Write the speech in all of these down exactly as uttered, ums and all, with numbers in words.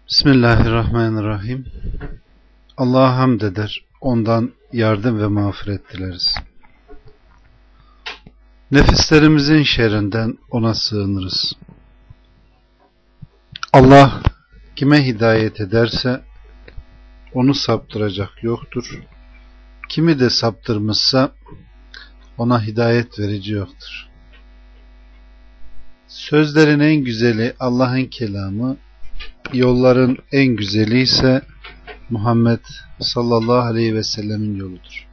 Bismillahirrahmanirrahim. Allah'a hamd eder, ondan yardım ve mağfiret dileriz. Nefislerimizin şerrinden ona sığınırız. Allah kime hidayet ederse onu saptıracak yoktur. Kimi de saptırmışsa ona hidayet verici yoktur. Sözlerin en güzeli Allah'ın kelamı, yolların en güzeli ise Muhammed sallallahu aleyhi ve sellemin yoludur.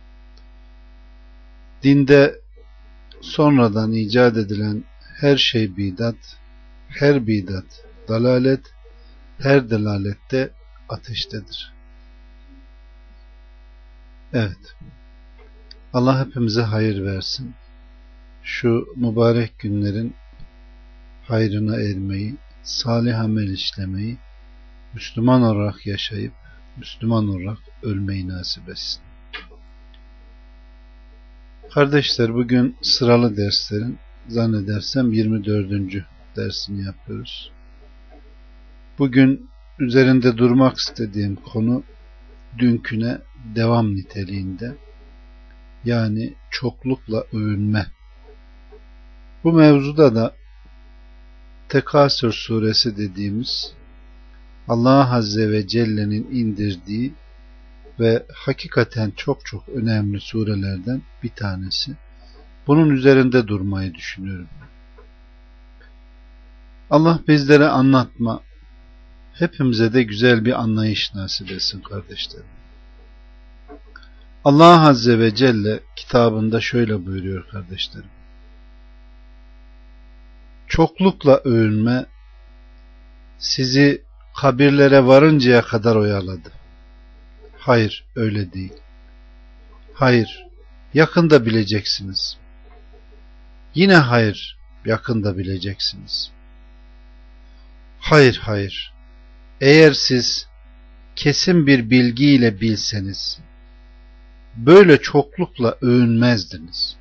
Dinde sonradan icat edilen her şey bidat, her bidat dalalet, her dalalette ateştedir. Evet, Allah hepimize hayır versin. Şu mübarek günlerin hayrına ermeyi, salih amel işlemeyi, Müslüman olarak yaşayıp Müslüman olarak ölmeyi nasip etsin. Kardeşler, bugün sıralı derslerin zannedersem yirmi dördüncü dersini yapıyoruz. Bugün üzerinde durmak istediğim konu dünküne devam niteliğinde, yani çoklukla övünme. Bu mevzuda da Tekasür suresi dediğimiz Allah Azze ve Celle'nin indirdiği ve hakikaten çok çok önemli surelerden bir tanesi. Bunun üzerinde durmayı düşünüyorum. Allah bizlere anlatma, hepimize de güzel bir anlayış nasip etsin kardeşlerim. Allah Azze ve Celle kitabında şöyle buyuruyor kardeşlerim. Çoklukla övünme sizi kabirlere varıncaya kadar oyaladı. Hayır, öyle değil. Hayır, yakında bileceksiniz. Yine hayır, yakında bileceksiniz. Hayır, hayır. Eğer siz kesin bir bilgiyle bilseniz, böyle çoklukla övünmezdiniz.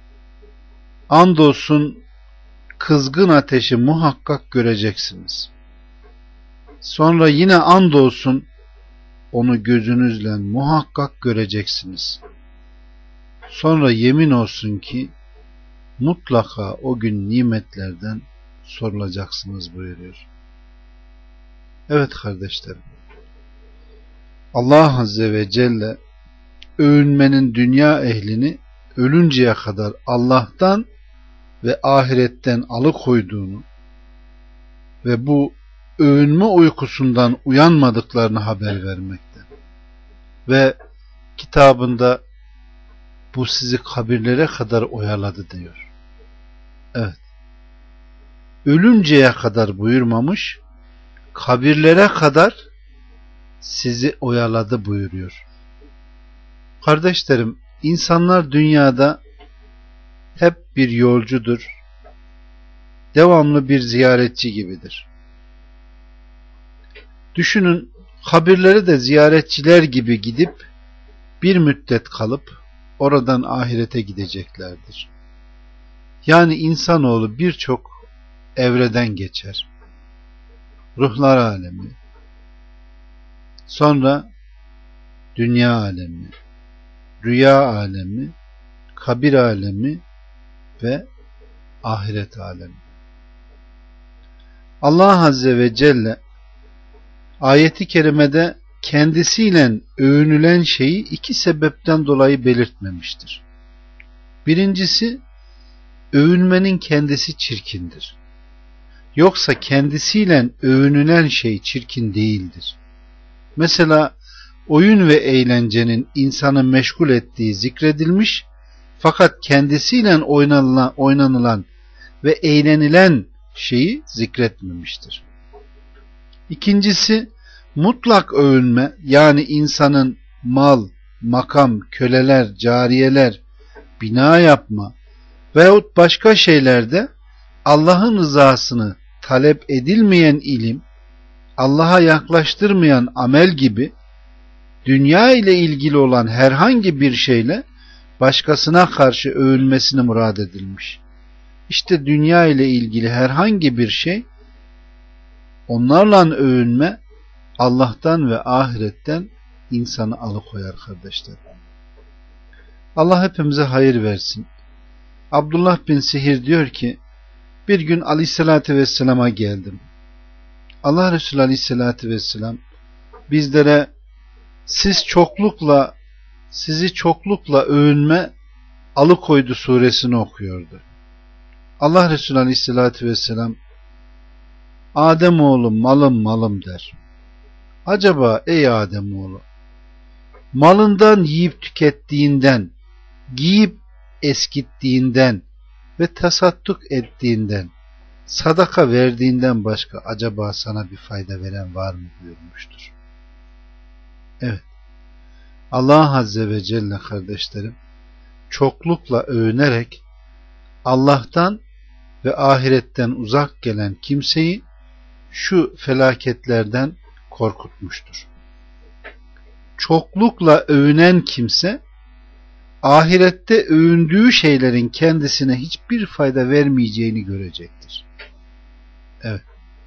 Andolsun kızgın ateşi muhakkak göreceksiniz. Sonra yine andolsun onu gözünüzle muhakkak göreceksiniz. Sonra yemin olsun ki mutlaka o gün nimetlerden sorulacaksınız buyuruyor. Evet kardeşlerim, Allah Azze ve Celle övünmenin dünya ehlini ölünceye kadar Allah'tan ve ahiretten alıkoyduğunu ve bu övünme uykusundan uyanmadıklarını haber vermekte. Ve kitabında bu sizi kabirlere kadar oyaladı diyor. Evet. Ölünceye kadar buyurmamış, kabirlere kadar sizi oyaladı buyuruyor. Kardeşlerim, insanlar dünyada hep bir yolcudur, devamlı bir ziyaretçi gibidir. Düşünün, kabirleri de ziyaretçiler gibi gidip bir müddet kalıp oradan ahirete gideceklerdir. Yani insanoğlu birçok evreden geçer. Ruhlar alemi, sonra dünya alemi, rüya alemi, kabir alemi ve ahiret alemi. Allah Azze ve Celle ayeti kerimede kendisiyle övünülen şeyi iki sebepten dolayı belirtmemiştir. Birincisi, övünmenin kendisi çirkindir. Yoksa kendisiyle övünülen şey çirkin değildir. Mesela oyun ve eğlencenin insanı meşgul ettiği zikredilmiş, fakat kendisiyle oynanılan, oynanılan ve eğlenilen şeyi zikretmemiştir. İkincisi, mutlak övünme, yani insanın mal, makam, köleler, cariyeler, bina yapma veyahut başka şeylerde Allah'ın rızasını talep edilmeyen ilim, Allah'a yaklaştırmayan amel gibi dünya ile ilgili olan herhangi bir şeyle başkasına karşı övülmesini murad edilmiş. İşte dünya ile ilgili herhangi bir şey onlarla övünme Allah'tan ve ahiretten insanı alıkoyar kardeşler. Allah hepimize hayır versin. Abdullah bin Sihir diyor ki, bir gün Aleyhisselatü Vesselam'a geldim. Allah Resulü Aleyhisselatü Vesselam bizlere siz çoklukla sizi çoklukla övünme alıkoydu suresini okuyordu. Allah Resulü Aleyhisselatü Vesselam Ademoğlu malım malım der. Acaba ey Ademoğlu, malından yiyip tükettiğinden, giyip eskittiğinden ve tasadduk ettiğinden, sadaka verdiğinden başka acaba sana bir fayda veren var mı buyurmuştur. Evet, Allah Azze ve Celle kardeşlerim çoklukla övünerek Allah'tan ve ahiretten uzak gelen kimseyi şu felaketlerden korkutmuştur. Çoklukla övünen kimse ahirette övündüğü şeylerin kendisine hiçbir fayda vermeyeceğini görecektir. Evet.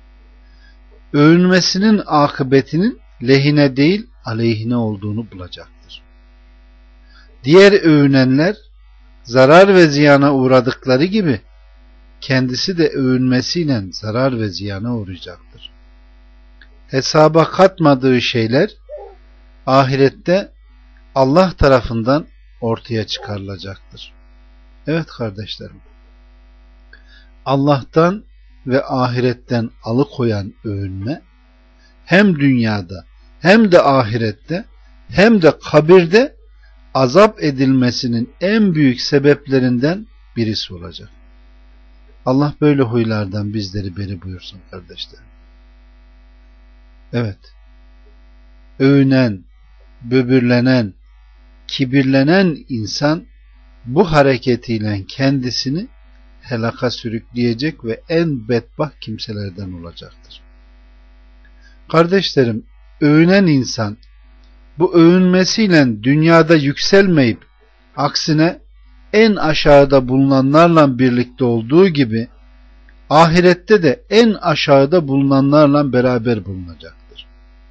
Övünmesinin akıbetinin lehine değil aleyhine olduğunu bulacaktır. Diğer övünenler zarar ve ziyana uğradıkları gibi kendisi de övünmesiyle zarar ve ziyana uğrayacaktır. Hesaba katmadığı şeyler ahirette Allah tarafından ortaya çıkarılacaktır. Evet kardeşlerim, Allah'tan ve ahiretten alıkoyan övünme hem dünyada hem de ahirette hem de kabirde azap edilmesinin en büyük sebeplerinden birisi olacak. Allah böyle huylardan bizleri beri buyursun kardeşlerim. Evet, övünen, böbürlenen, kibirlenen insan bu hareketiyle kendisini helaka sürükleyecek ve en bedbaht kimselerden olacaktır. Kardeşlerim, övünen insan bu övünmesiyle dünyada yükselmeyip aksine en aşağıda bulunanlarla birlikte olduğu gibi ahirette de en aşağıda bulunanlarla beraber bulunacaktır.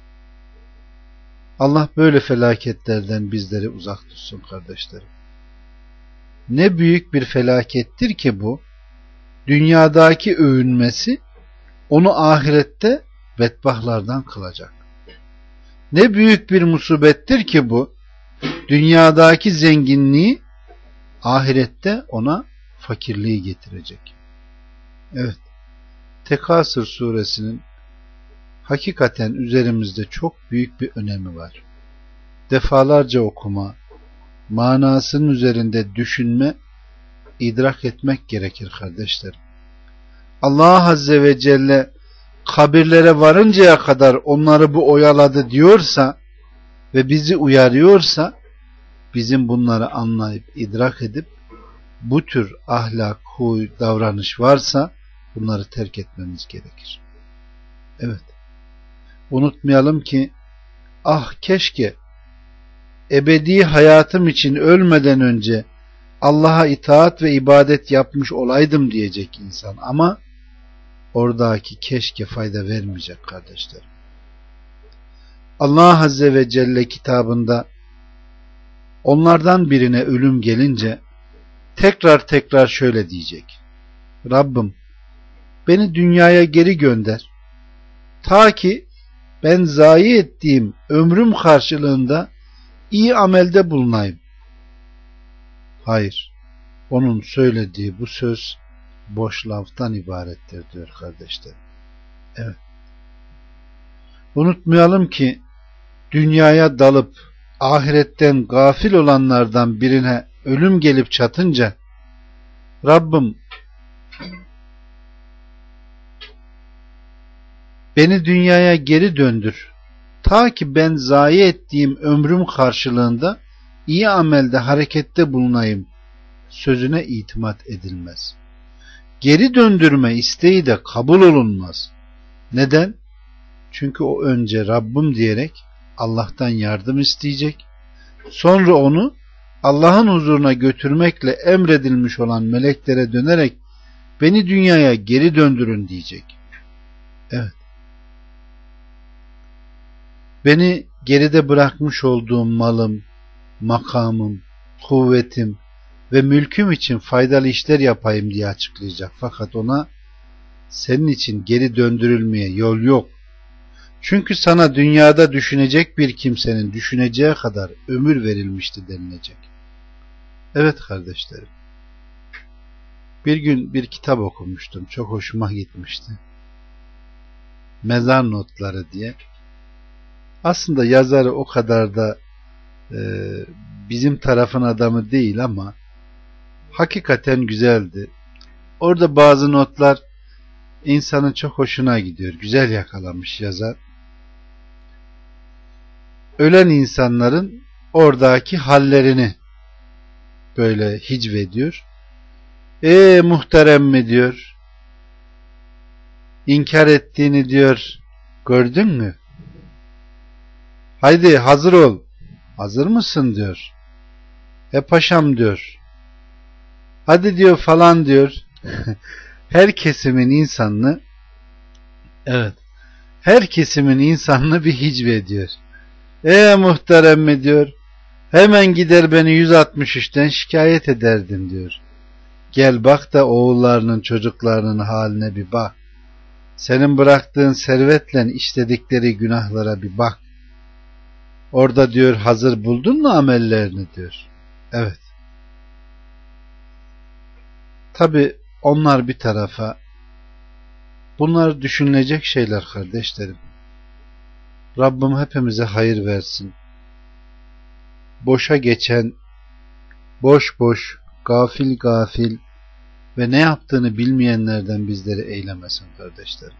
Allah böyle felaketlerden bizleri uzak tutsun kardeşlerim. Ne büyük bir felakettir ki bu, dünyadaki övünmesi onu ahirette bedbahtlardan kılacak. Ne büyük bir musibettir ki bu, dünyadaki zenginliği ahirette ona fakirliği getirecek. Evet, Tekasür suresinin hakikaten üzerimizde çok büyük bir önemi var. Defalarca okuma, manasının üzerinde düşünme, idrak etmek gerekir kardeşlerim. Allah Azze ve Celle kabirlere varıncaya kadar onları bu oyaladı diyorsa ve bizi uyarıyorsa, bizim bunları anlayıp idrak edip bu tür ahlak, huy, davranış varsa bunları terk etmemiz gerekir. Evet. Unutmayalım ki ah keşke ebedi hayatım için ölmeden önce Allah'a itaat ve ibadet yapmış olaydım diyecek insan, ama oradaki keşke fayda vermeyecek kardeşlerim. Allah Azze ve Celle kitabında onlardan birine ölüm gelince tekrar tekrar şöyle diyecek: Rabbim, beni dünyaya geri gönder, ta ki ben zayi ettiğim ömrüm karşılığında iyi amelde bulunayım. Hayır, onun söylediği bu söz boş laftan ibarettir diyor kardeşlerim. Evet. Unutmayalım ki dünyaya dalıp ahiretten gafil olanlardan birine ölüm gelip çatınca Rabbim, beni dünyaya geri döndür, ta ki ben zayi ettiğim ömrüm karşılığında iyi amelde harekette bulunayım sözüne itimat edilmez. Geri döndürme isteği de kabul olunmaz. Neden? Çünkü o önce Rabbim diyerek Allah'tan yardım isteyecek, sonra onu Allah'ın huzuruna götürmekle emredilmiş olan meleklere dönerek beni dünyaya geri döndürün diyecek. Evet. Beni geride bırakmış olduğum malım, makamım, kuvvetim ve mülküm için faydalı işler yapayım diye açıklayacak. Fakat ona senin için geri döndürülmeye yol yok. Çünkü sana dünyada düşünecek bir kimsenin düşüneceği kadar ömür verilmişti denilecek. Evet kardeşlerim. Bir gün bir kitap okumuştum. Çok hoşuma gitmişti. Mezar Notları diye. Aslında yazarı o kadar da e, bizim tarafın adamı değil ama hakikaten güzeldi. Orada bazı notlar insanın çok hoşuna gidiyor. Güzel yakalamış yazar. Ölen insanların oradaki hallerini böyle hicvediyor. Eee muhterem mi diyor. İnkar ettiğini diyor. Gördün mü? Haydi hazır ol. Hazır mısın diyor. E paşam diyor. Hadi diyor falan diyor. Her kesimin insanını evet. Her kesimin insanını bir hicve ediyor. Eee muhterem mi diyor. Hemen gider beni yüz altmış üçten şikayet ederdim diyor. Gel bak da oğullarının çocuklarının haline bir bak. Senin bıraktığın servetle işledikleri günahlara bir bak. Orada diyor hazır buldun mu amellerini diyor. Evet. Tabi onlar bir tarafa. Bunlar düşünülecek şeyler kardeşlerim. Rabbim hepimize hayır versin. Boşa geçen, boş boş, gafil gafil ve ne yaptığını bilmeyenlerden bizleri eylemesin kardeşlerim.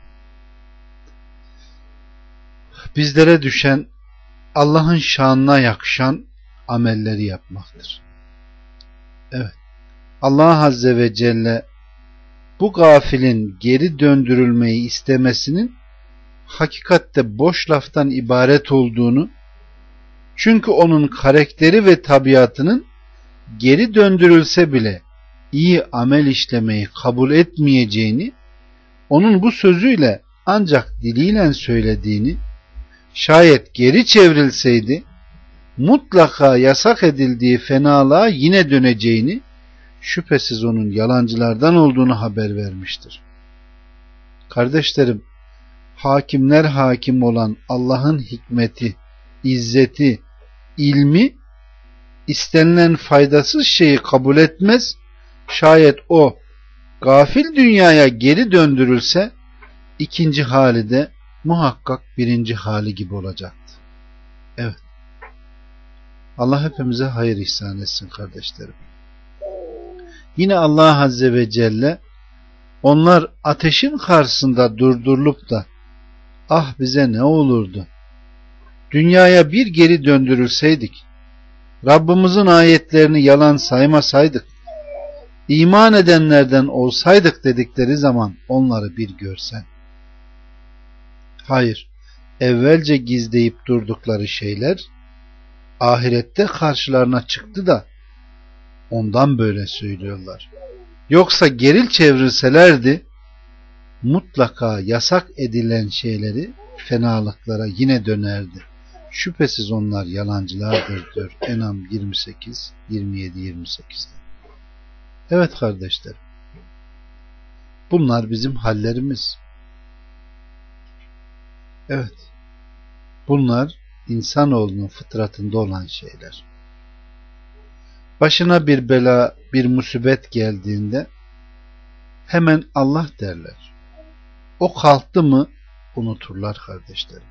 Bizlere düşen Allah'ın şanına yakışan amelleri yapmaktır. Evet. Allah Azze ve Celle bu gafilin geri döndürülmeyi istemesinin hakikatte boş laftan ibaret olduğunu, çünkü onun karakteri ve tabiatının geri döndürülse bile iyi amel işlemeyi kabul etmeyeceğini, onun bu sözüyle ancak diliyle söylediğini, şayet geri çevrilseydi mutlaka yasak edildiği fenalığa yine döneceğini, şüphesiz onun yalancılardan olduğunu haber vermiştir. Kardeşlerim, hakimler hakim olan Allah'ın hikmeti, izzeti, ilmi istenilen faydasız şeyi kabul etmez. Şayet o gafil dünyaya geri döndürülse ikinci hali de muhakkak birinci hali gibi olacaktı. Evet. Allah hepimize hayır ihsan etsin kardeşlerim. Yine Allah Azze ve Celle onlar ateşin karşısında durdurulup da ah bize ne olurdu? Dünyaya bir geri döndürülseydik, Rabbimizin ayetlerini yalan saymasaydık, iman edenlerden olsaydık dedikleri zaman onları bir görsen. Hayır, evvelce gizleyip durdukları şeyler ahirette karşılarına çıktı da ondan böyle söylüyorlar. Yoksa geril çevrilselerdi mutlaka yasak edilen şeyleri fenalıklara yine dönerdi. Şüphesiz onlar yalancılardır diyor En'am yirmi sekiz yirmi yedi yirmi sekiz'de. Evet kardeşlerim. Bunlar bizim hallerimiz. Evet. Bunlar insanoğlunun fıtratında olan şeyler. Başına bir bela, bir musibet geldiğinde hemen Allah derler. O kalktı mı unuturlar kardeşlerim.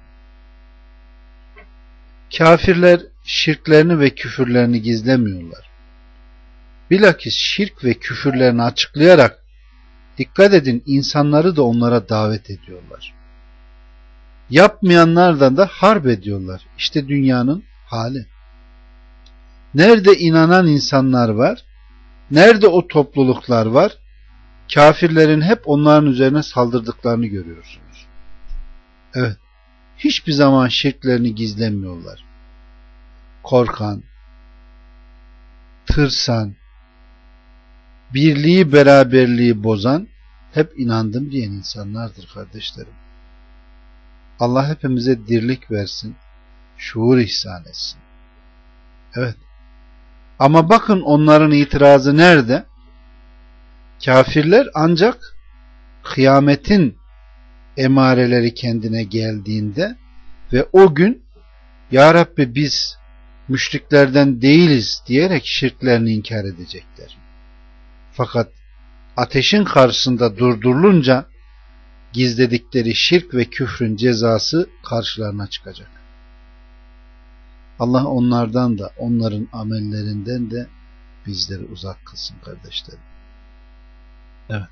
Kafirler şirklerini ve küfürlerini gizlemiyorlar. Bilakis şirk ve küfürlerini açıklayarak, dikkat edin, insanları da onlara davet ediyorlar. Yapmayanlardan da harp ediyorlar. İşte dünyanın hali. Nerede inanan insanlar var, nerede o topluluklar var, kafirlerin hep onların üzerine saldırdıklarını görüyorsunuz. Evet, hiçbir zaman şirklerini gizlemiyorlar. Korkan, tırsan, birliği beraberliği bozan, hep inandım diyen insanlardır kardeşlerim. Allah hepimize dirlik versin. şuur ihsan etsin. Evet. Ama bakın onların itirazı nerede? Kafirler ancak kıyametin emareleri kendine geldiğinde ve o gün Ya Rabbi biz müşriklerden değiliz diyerek şirklerini inkar edecekler. Fakat ateşin karşısında durdurulunca gizledikleri şirk ve küfrün cezası karşılarına çıkacak. Allah onlardan da onların amellerinden de bizleri uzak kılsın kardeşlerim. Evet.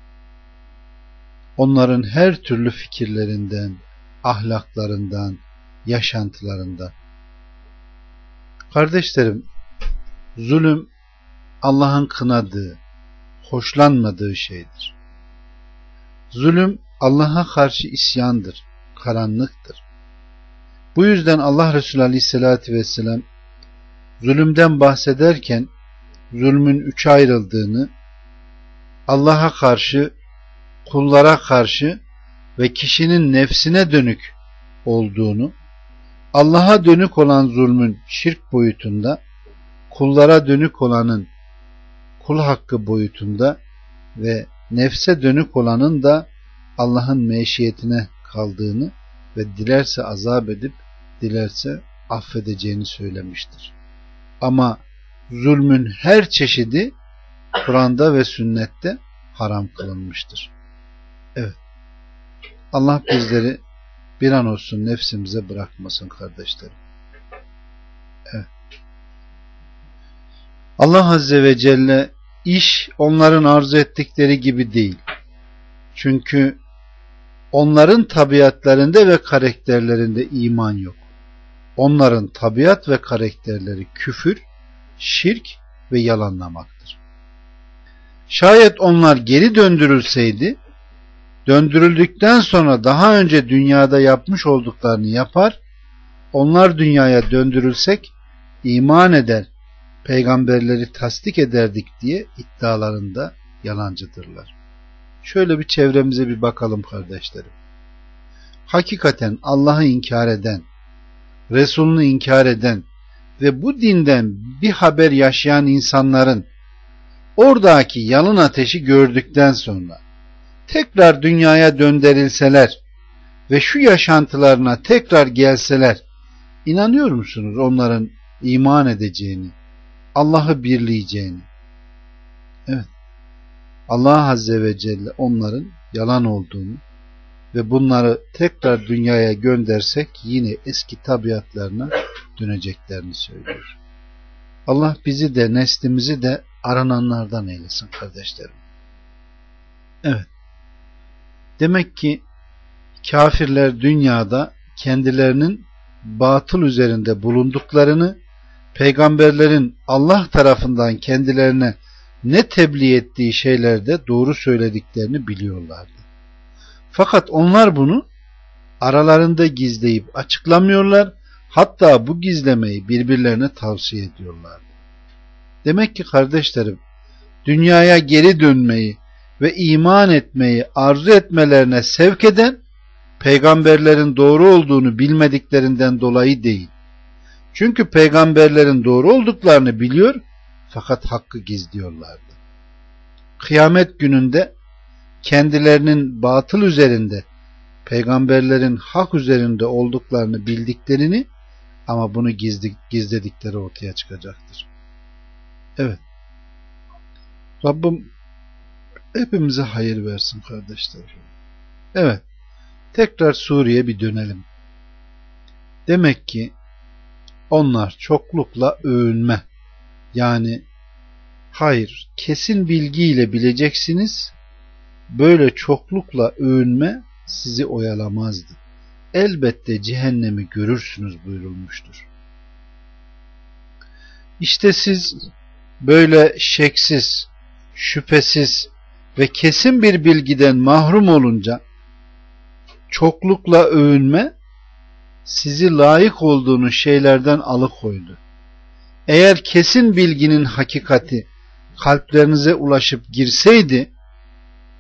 Onların her türlü fikirlerinden, ahlaklarından, yaşantılarından. Kardeşlerim, zulüm Allah'ın kınadığı, hoşlanmadığı şeydir. Zulüm Allah'a karşı isyandır, karanlıktır. Bu yüzden Allah Resulü Aleyhisselatü Vesselam zulümden bahsederken zulmün üçe ayrıldığını, Allah'a karşı, kullara karşı ve kişinin nefsine dönük olduğunu, Allah'a dönük olan zulmün şirk boyutunda, kullara dönük olanın kul hakkı boyutunda ve nefse dönük olanın da Allah'ın meşiyetine kaldığını ve dilerse azap edip dilerse affedeceğini söylemiştir. Ama zulmün her çeşidi Kur'an'da ve sünnette haram kılınmıştır. Evet. Allah bizleri bir an olsun nefsimize bırakmasın kardeşlerim. Evet. Allah Azze ve Celle iş onların arzu ettikleri gibi değil. Çünkü onların tabiatlarında ve karakterlerinde iman yok. Onların tabiat ve karakterleri küfür, şirk ve yalanlamaktır. Şayet onlar geri döndürülseydi, döndürüldükten sonra daha önce dünyada yapmış olduklarını yapar, onlar dünyaya döndürülsek iman eder, peygamberleri tasdik ederdik diye iddialarında yalancıdırlar. Şöyle bir çevremize bir bakalım kardeşlerim. Hakikaten Allah'ı inkar eden, Resulünü inkar eden ve bu dinden bir haber yaşayan insanların oradaki yalın ateşi gördükten sonra tekrar dünyaya döndürülseler ve şu yaşantılarına tekrar gelseler, inanıyor musunuz onların iman edeceğini, Allah'ı birleyeceğini? Evet. Allah Azze ve Celle onların yalan olduğunu ve bunları tekrar dünyaya göndersek yine eski tabiatlarına döneceklerini söylüyor. Allah bizi de neslimizi de arananlardan eylesin kardeşlerim. Evet. Demek ki kafirler dünyada kendilerinin batıl üzerinde bulunduklarını, peygamberlerin Allah tarafından kendilerine ne tebliğ ettiği şeylerde doğru söylediklerini biliyorlardı. Fakat onlar bunu aralarında gizleyip açıklamıyorlar, hatta bu gizlemeyi birbirlerine tavsiye ediyorlardı. Demek ki kardeşlerim, dünyaya geri dönmeyi ve iman etmeyi arzu etmelerine sevk eden, peygamberlerin doğru olduğunu bilmediklerinden dolayı değil. Çünkü peygamberlerin doğru olduklarını biliyor, fakat hakkı gizliyorlardı. Kıyamet gününde kendilerinin batıl üzerinde, peygamberlerin hak üzerinde olduklarını bildiklerini ama bunu gizli, gizledikleri ortaya çıkacaktır. Evet. Rabbim hepimize hayır versin kardeşler. Evet. Tekrar Suriye'ye bir dönelim. Demek ki onlar çoklukla övünme, yani hayır, kesin bilgiyle bileceksiniz, böyle çoklukla övünme sizi oyalamazdı. Elbette cehennemi görürsünüz buyurulmuştur. İşte siz böyle şeksiz, şüphesiz ve kesin bir bilgiden mahrum olunca çoklukla övünme sizi layık olduğunuz şeylerden alıkoydu. Eğer kesin bilginin hakikati kalplerinize ulaşıp girseydi,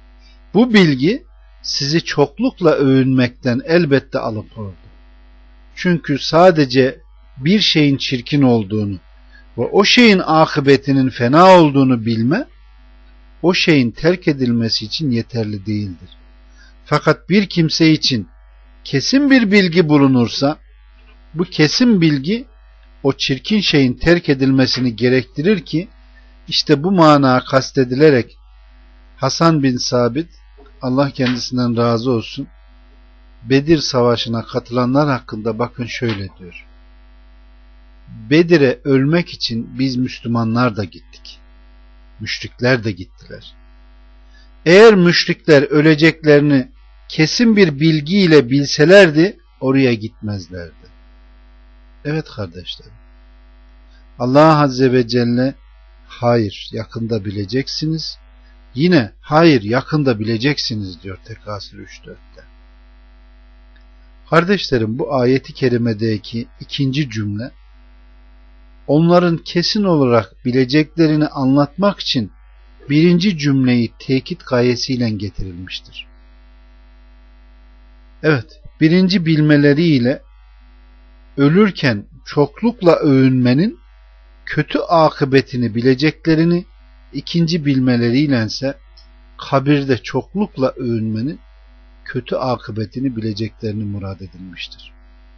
bu bilgi sizi çoklukla övünmekten elbette alıkoydu. Çünkü sadece bir şeyin çirkin olduğunu ve o şeyin akıbetinin fena olduğunu bilme, o şeyin terk edilmesi için yeterli değildir. Fakat bir kimse için kesin bir bilgi bulunursa, bu kesin bilgi o çirkin şeyin terk edilmesini gerektirir ki, işte bu mana kastedilerek Hasan bin Sabit, Allah kendisinden razı olsun, Bedir Savaşı'na katılanlar hakkında bakın şöyle diyor: Bedir'e ölmek için biz Müslümanlar da gittik. Müşrikler de gittiler. Eğer müşrikler öleceklerini kesin bir bilgiyle bilselerdi oraya gitmezlerdi. Evet kardeşlerim, Allah Azze ve Celle hayır yakında bileceksiniz, yine hayır yakında bileceksiniz diyor Tekasür üç dörtte. Kardeşlerim, bu ayeti kerimedeki ikinci cümle onların kesin olarak bileceklerini anlatmak için birinci cümleyi tekit gayesiyle getirilmiştir. Evet, birinci bilmeleriyle ölürken çoklukla övünmenin kötü akıbetini bileceklerini, ikinci bilmeleriyle ise kabirde çoklukla övünmenin kötü akıbetini bileceklerini murad edilmiştir.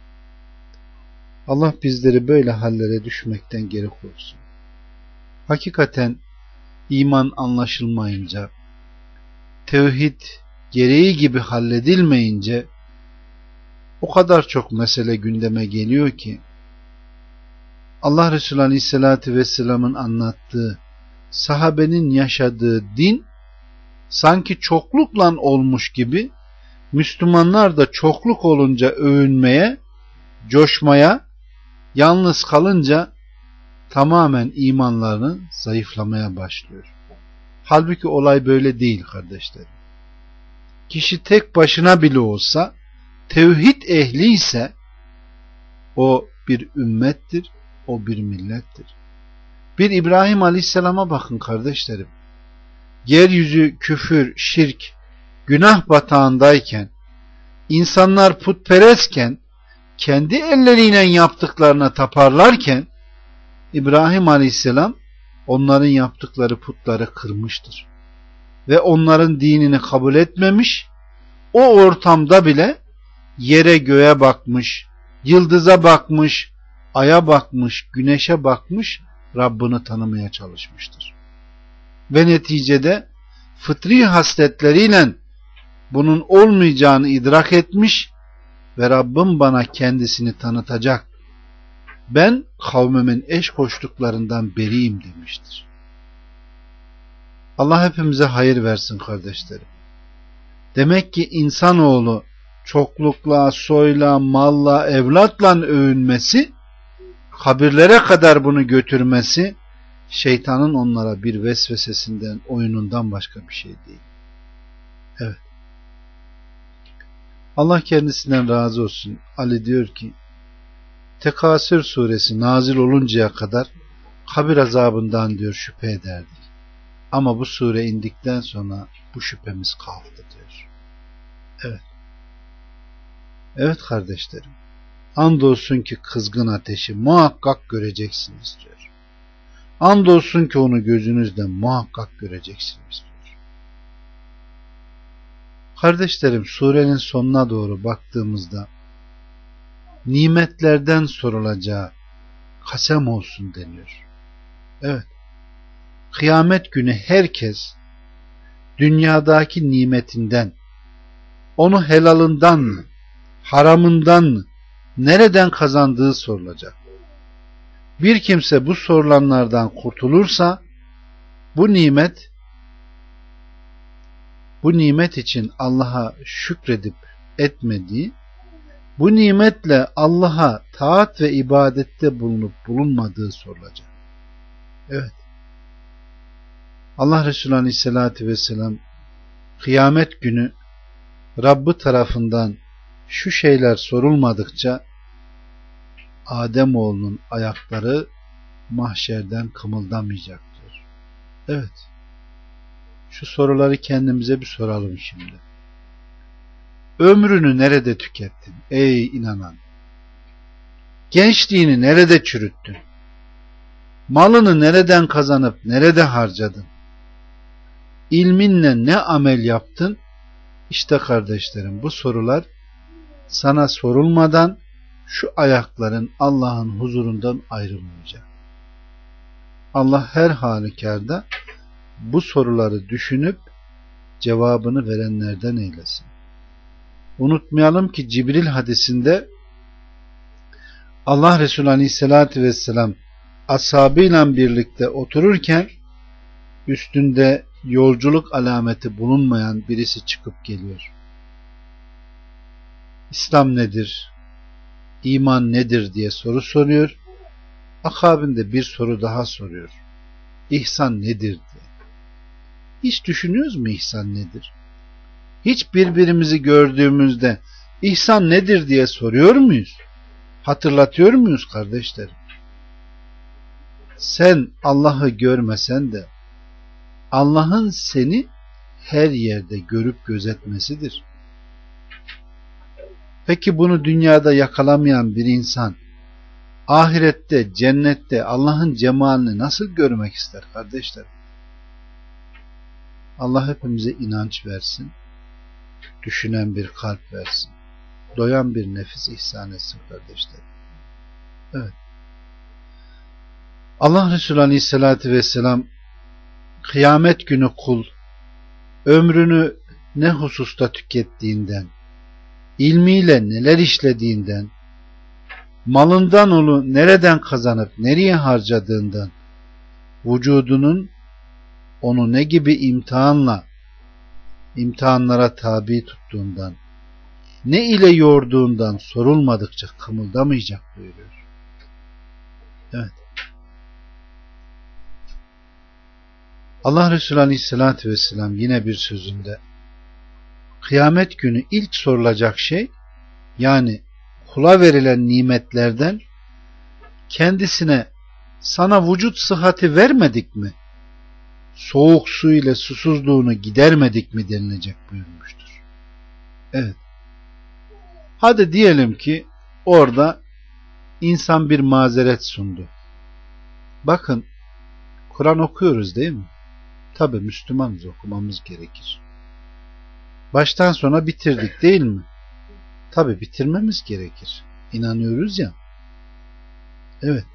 Allah bizleri böyle hallere düşmekten geri korusun. Hakikaten iman anlaşılmayınca, tevhid gereği gibi halledilmeyince o kadar çok mesele gündeme geliyor ki, Allah Resulü Aleyhisselatü Vesselam'ın anlattığı, sahabenin yaşadığı din sanki çoklukla olmuş gibi, Müslümanlar da çokluk olunca övünmeye, coşmaya, yalnız kalınca tamamen imanlarını zayıflamaya başlıyor. Halbuki olay böyle değil kardeşlerim. Kişi tek başına bile olsa, tevhid ehli ise o bir ümmettir, o bir millettir. Bir İbrahim Aleyhisselam'a bakın kardeşlerim. Yeryüzü küfür, şirk, günah batağındayken, insanlar putperestken, kendi elleriyle yaptıklarına taparlarken, İbrahim Aleyhisselam onların yaptıkları putları kırmıştır. Ve onların dinini kabul etmemiş, o ortamda bile yere göğe bakmış, yıldıza bakmış, aya bakmış, güneşe bakmış, Rabbini tanımaya çalışmıştır. Ve neticede fıtri hasletleriyle bunun olmayacağını idrak etmiş ve Rabbim bana kendisini tanıtacak, ben kavmimin eş koştuklarından beriyim demiştir. Allah hepimize hayır versin kardeşlerim. Demek ki insanoğlu çoklukla, soyla, malla, evlatla övünmesi, kabirlere kadar bunu götürmesi, şeytanın onlara bir vesvesesinden, oyunundan başka bir şey değil. Evet. Allah kendisinden razı olsun. Ali diyor ki, Tekasür suresi nazil oluncaya kadar kabir azabından diyor şüphe ederdik. Ama bu sure indikten sonra bu şüphemiz kalktı diyor. Evet. Evet kardeşlerim. Andolsun ki kızgın ateşi muhakkak göreceksiniz diyor. Andolsun ki onu gözünüzle muhakkak göreceksiniz diyor. Kardeşlerim, surenin sonuna doğru baktığımızda nimetlerden sorulacağı kasem olsun deniyor. Evet. Kıyamet günü herkes dünyadaki nimetinden, onu helalından mı, haramından mı, nereden kazandığı sorulacak. Bir kimse bu sorulanlardan kurtulursa bu nimet bu nimet için Allah'a şükredip etmediği, bu nimetle Allah'a taat ve ibadette bulunup bulunmadığı sorulacak. Evet. Allah Resulü Aleyhisselatü Vesselam kıyamet günü Rabbi tarafından şu şeyler sorulmadıkça Ademoğlunun ayakları mahşerden kımıldamayacaktır. Evet. Şu soruları kendimize bir soralım şimdi. Ömrünü nerede tükettin ey inanan? Gençliğini nerede çürüttün? Malını nereden kazanıp nerede harcadın? İlminle ne amel yaptın? İşte kardeşlerim, bu sorular sana sorulmadan şu ayakların Allah'ın huzurundan ayrılmayacak. Allah her halükarda bu soruları düşünüp cevabını verenlerden eylesin. Unutmayalım ki Cibril hadisinde Allah Resulü Aleyhisselatü Vesselam ashabıyla birlikte otururken üstünde yolculuk alameti bulunmayan birisi çıkıp geliyor. İslam nedir? İman nedir diye soru soruyor. Akabinde bir soru daha soruyor. İhsan nedir diye. Hiç düşünüyoruz mu ihsan nedir? Hiç birbirimizi gördüğümüzde ihsan nedir diye soruyor muyuz? Hatırlatıyor muyuz kardeşlerim? Sen Allah'ı görmesen de Allah'ın seni her yerde görüp gözetmesidir. Peki bunu dünyada yakalamayan bir insan ahirette, cennette Allah'ın cemalini nasıl görmek ister kardeşler? Allah hepimize inanç versin, düşünen bir kalp versin, doyan bir nefis ihsan etsin kardeşler. Evet. Allah Resulü Aleyhisselatü Vesselam kıyamet günü kul ömrünü ne hususta tükettiğinden, ilmiyle neler işlediğinden, malından onu nereden kazanıp nereye harcadığından, vücudunun onu ne gibi imtihanla imtihanlara tabi tuttuğundan, ne ile yorduğundan sorulmadıkça kımıldamayacak buyuruyor. Evet. Allah Resulü Aleyhisselatü Vesselam yine bir sözünde kıyamet günü ilk sorulacak şey, yani kula verilen nimetlerden kendisine sana vücut sıhhati vermedik mi? Soğuk su ile susuzluğunu gidermedik mi denilecek buyurmuştur. Evet. Hadi diyelim ki orada insan bir mazeret sundu. Bakın, Kur'an okuyoruz değil mi? Tabi Müslümanız, okumamız gerekir. Baştan sona bitirdik değil mi? Tabi bitirmemiz gerekir. İnanıyoruz ya. Evet.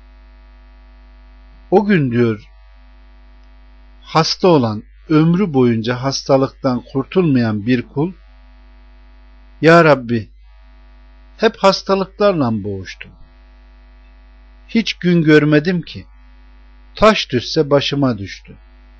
O gün diyor, hasta olan, ömrü boyunca hastalıktan kurtulmayan bir kul, Ya Rabbi, hep hastalıklarla boğuştum. Hiç gün görmedim ki. Taş düşse başıma düştü.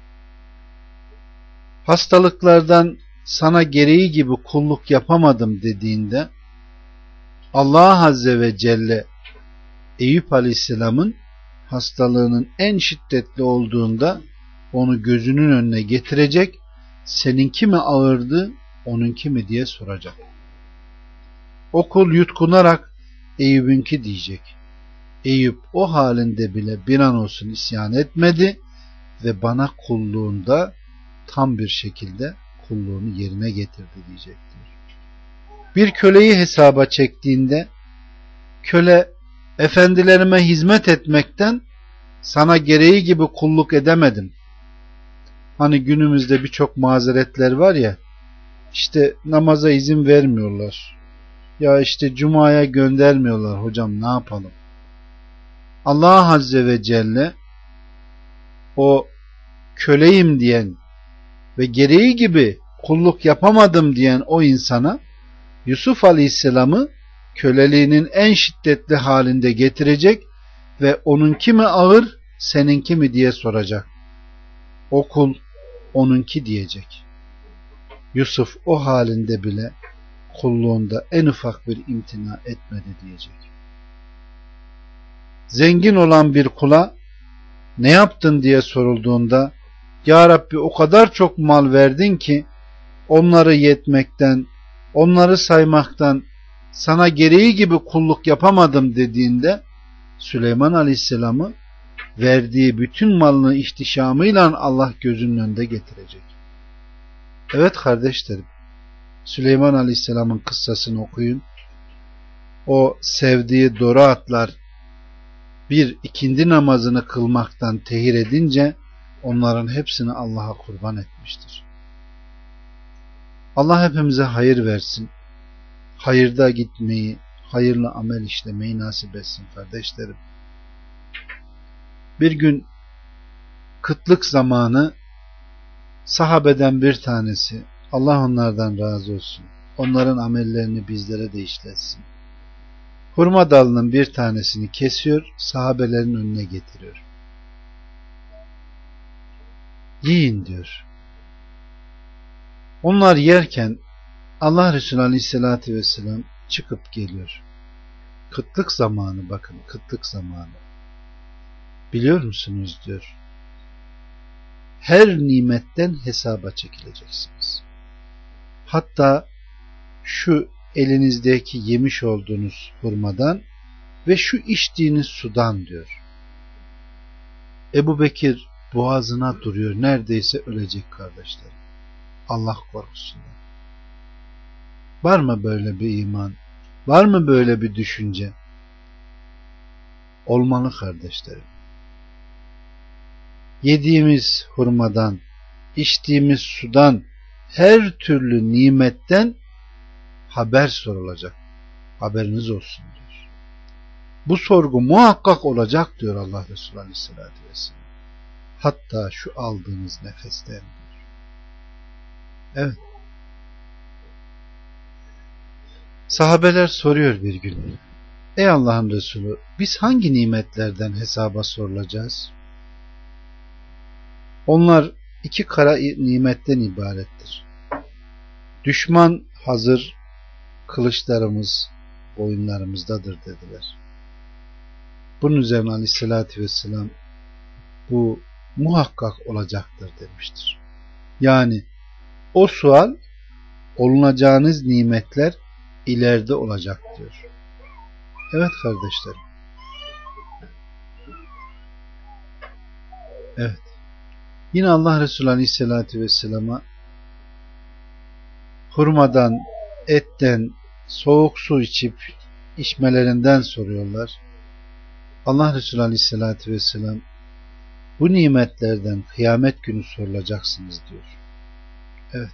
Hastalıklardan sana gereği gibi kulluk yapamadım dediğinde, Allah Azze ve Celle Eyüp Aleyhisselam'ın hastalığının en şiddetli olduğunda onu gözünün önüne getirecek, seninki mi ağırdı, onunki mi diye soracak. O kul yutkunarak Eyüp'ünki diyecek. Eyüp o halinde bile bir an olsun isyan etmedi ve bana kulluğunda tam bir şekilde kulluğunu yerine getirdi diyecektir. Bir köleyi hesaba çektiğinde, köle efendilerime hizmet etmekten sana gereği gibi kulluk edemedim. Hani günümüzde birçok mazeretler var ya, işte namaza izin vermiyorlar. Ya işte cumaya göndermiyorlar, hocam ne yapalım? Allah Azze ve Celle o köleyim diyen ve gereği gibi kulluk yapamadım diyen o insana Yusuf Aleyhisselam'ı köleliğinin en şiddetli halinde getirecek ve onunki mi ağır, seninki mi diye soracak. O kul onunki diyecek. Yusuf o halinde bile kulluğunda en ufak bir imtina etmedi diyecek. Zengin olan bir kula ne yaptın diye sorulduğunda, Ya Rabbi o kadar çok mal verdin ki onları yetmekten, onları saymaktan sana gereği gibi kulluk yapamadım dediğinde, Süleyman Aleyhisselam'ı verdiği bütün malını ihtişamıyla Allah gözünün önünde getirecek. Evet kardeşlerim, Süleyman Aleyhisselam'ın kıssasını okuyun. o sevdiği doru atlar bir ikindi namazını kılmaktan tehir edince onların hepsini Allah'a kurban etmiştir. Allah hepimize hayır versin. Hayırda gitmeyi, hayırlı amel işlemeyi nasip etsin kardeşlerim. Bir gün kıtlık zamanı sahabeden bir tanesi, Allah onlardan razı olsun, onların amellerini bizlere de işletsin, hurma dalının bir tanesini kesiyor, sahabelerin önüne getiriyor. Yiyin diyor. Onlar yerken Allah Resulü Aleyhisselatü Vesselam çıkıp geliyor. Kıtlık zamanı, bakın kıtlık zamanı. Biliyor musunuz diyor. Her nimetten hesaba çekileceksiniz. Hatta şu elinizdeki yemiş olduğunuz hurmadan ve şu içtiğiniz sudan diyor. Ebu Bekir boğazına duruyor. Neredeyse ölecek kardeşlerim. Allah korusun. Var mı böyle bir iman? Var mı böyle bir düşünce? Olmalı kardeşlerim. Yediğimiz hurmadan, içtiğimiz sudan, her türlü nimetten haber sorulacak. Haberiniz olsun diyor. Bu sorgu muhakkak olacak diyor Allah Resulü Aleyhisselatü Vesselam. Hatta şu aldığınız nefesten diyor. Evet. Sahabeler soruyor bir gün. Ey Allah'ın Resulü, biz hangi nimetlerden hesaba sorulacağız? Onlar iki kara nimetten ibarettir. Düşman hazır, kılıçlarımız boyunlarımızdadır dediler. Bunun üzerine Aleyhisselatü Vesselam bu muhakkak olacaktır demiştir. Yani o sual olunacağınız nimetler ileride olacak diyor. Evet kardeşlerim. Evet. Yine Allah Resulü Aleyhisselatü Vesselam'a hurmadan, etten, soğuk su içip içmelerinden soruyorlar. Allah Resulü Aleyhisselatü Vesselam bu nimetlerden kıyamet günü sorulacaksınız diyor. Evet.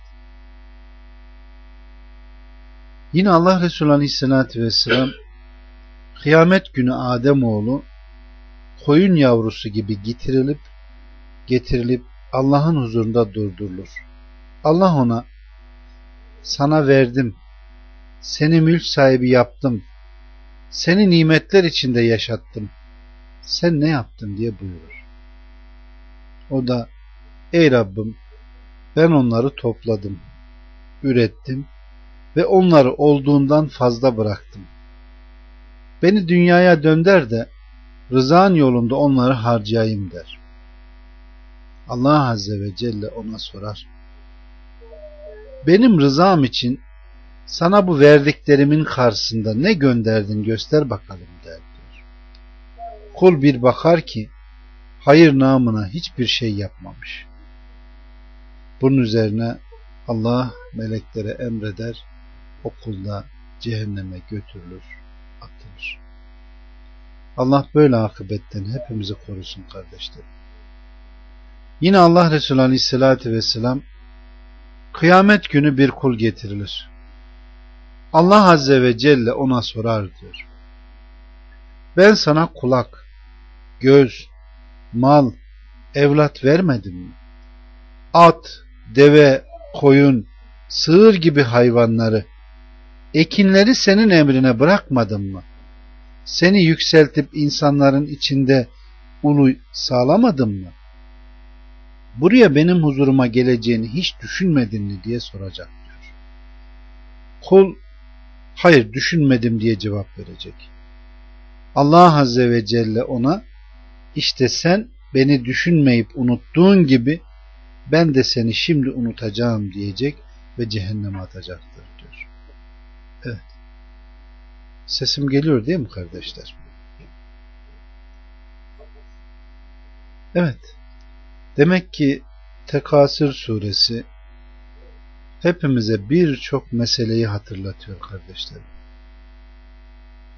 Yine Allah Resulü Aleyhisselatü Vesselam kıyamet günü Ademoğlu koyun yavrusu gibi getirilip getirilip Allah'ın huzurunda durdurulur. Allah ona sana verdim, seni mülk sahibi yaptım, seni nimetler içinde yaşattım, sen ne yaptın diye buyurur. O da ey Rabbim ben onları topladım, ürettim ve onları olduğundan fazla bıraktım. Beni dünyaya dönder de rızan yolunda onları harcayayım der. Allah Azze ve Celle ona sorar. Benim rızam için sana bu verdiklerimin karşısında ne gönderdin göster bakalım der diyor. Kul bir bakar ki hayır namına hiçbir şey yapmamış. Bunun üzerine Allah meleklere emreder, o kul da cehenneme götürülür, atılır. Allah böyle akıbetten hepimizi korusun kardeşlerim. Yine Allah Resulü Aleyhisselatü Vesselam kıyamet günü bir kul getirilir. Allah Azze ve Celle ona sorar diyor. Ben sana kulak, göz, mal, evlat vermedim mi? At, deve, koyun, sığır gibi hayvanları, ekinleri senin emrine bırakmadım mı? Seni yükseltip insanların içinde ulu sağlamadım mı? Buraya benim huzuruma geleceğini hiç düşünmedin mi diye soracak diyor. Kul hayır düşünmedim diye cevap verecek. Allah Azze ve Celle ona işte sen beni düşünmeyip unuttuğun gibi ben de seni şimdi unutacağım diyecek ve cehenneme atacaktır diyor. Evet. Sesim geliyor değil mi kardeşler? Evet. Demek ki Tekasür suresi hepimize birçok meseleyi hatırlatıyor kardeşlerim.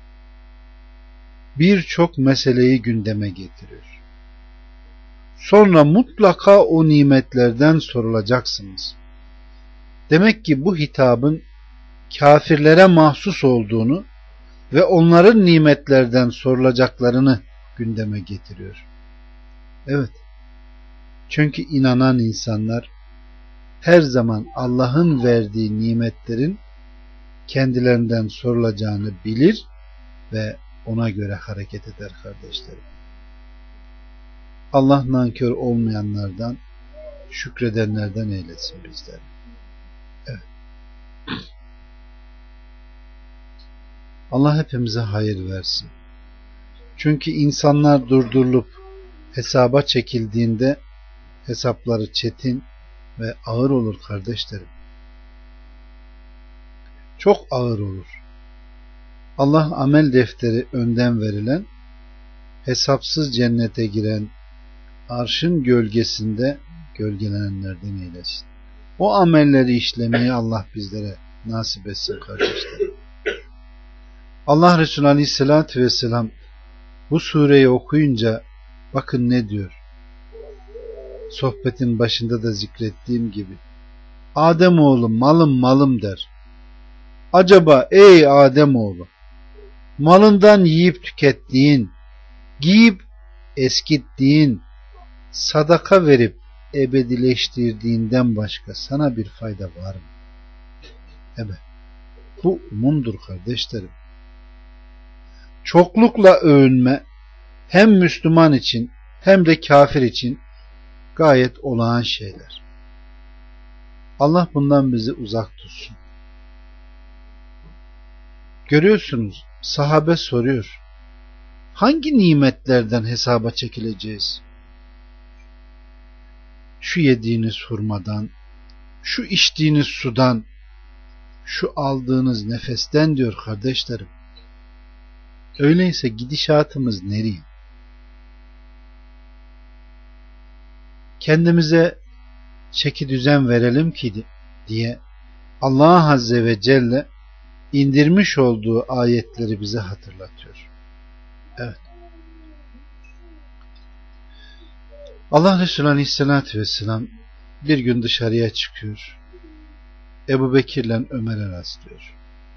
birçok meseleyi gündeme getiriyor. Sonra mutlaka o nimetlerden sorulacaksınız. Demek ki bu hitabın kafirlere mahsus olduğunu ve onların nimetlerden sorulacaklarını gündeme getiriyor. Evet. Çünkü inanan insanlar her zaman Allah'ın verdiği nimetlerin kendilerinden sorulacağını bilir ve ona göre hareket eder kardeşlerim. Allah nankör olmayanlardan, şükredenlerden eylesin bizleri. Evet. Allah hepimize hayır versin. Çünkü insanlar durdurulup hesaba çekildiğinde hesapları çetin ve ağır olur kardeşlerim. Çok ağır olur. Allah amel defteri önden verilen, hesapsız cennete giren, arşın gölgesinde gölgelenenlerden eylesin. O amelleri işlemeyi Allah bizlere nasip etsin kardeşlerim. Allah Resulü Aleyhisselatü Vesselam bu sureyi okuyunca bakın ne diyor. Sohbetin başında da zikrettiğim gibi Ademoğlu malım malım der. Acaba ey Ademoğlu, malından yiyip tükettiğin, giyip eskittiğin, sadaka verip ebedileştirdiğinden başka sana bir fayda var mı? Evet. Bu umumdur kardeşlerim. Çoklukla övünme hem Müslüman için hem de kafir için gayet olağan şeyler. Allah bundan bizi uzak tutsun. Görüyorsunuz, sahabe soruyor. Hangi nimetlerden hesaba çekileceğiz? Şu yediğiniz hurmadan, şu içtiğiniz sudan, şu aldığınız nefesten diyor kardeşlerim. Öyleyse gidişatımız nereye? Kendimize çeki düzen verelim ki diye Allah Azze ve Celle indirmiş olduğu ayetleri bize hatırlatıyor. Evet. Allah Resulü Aleyhisselatü Vesselam bir gün dışarıya çıkıyor. Ebu Bekir'le Ömer'e rastlıyor.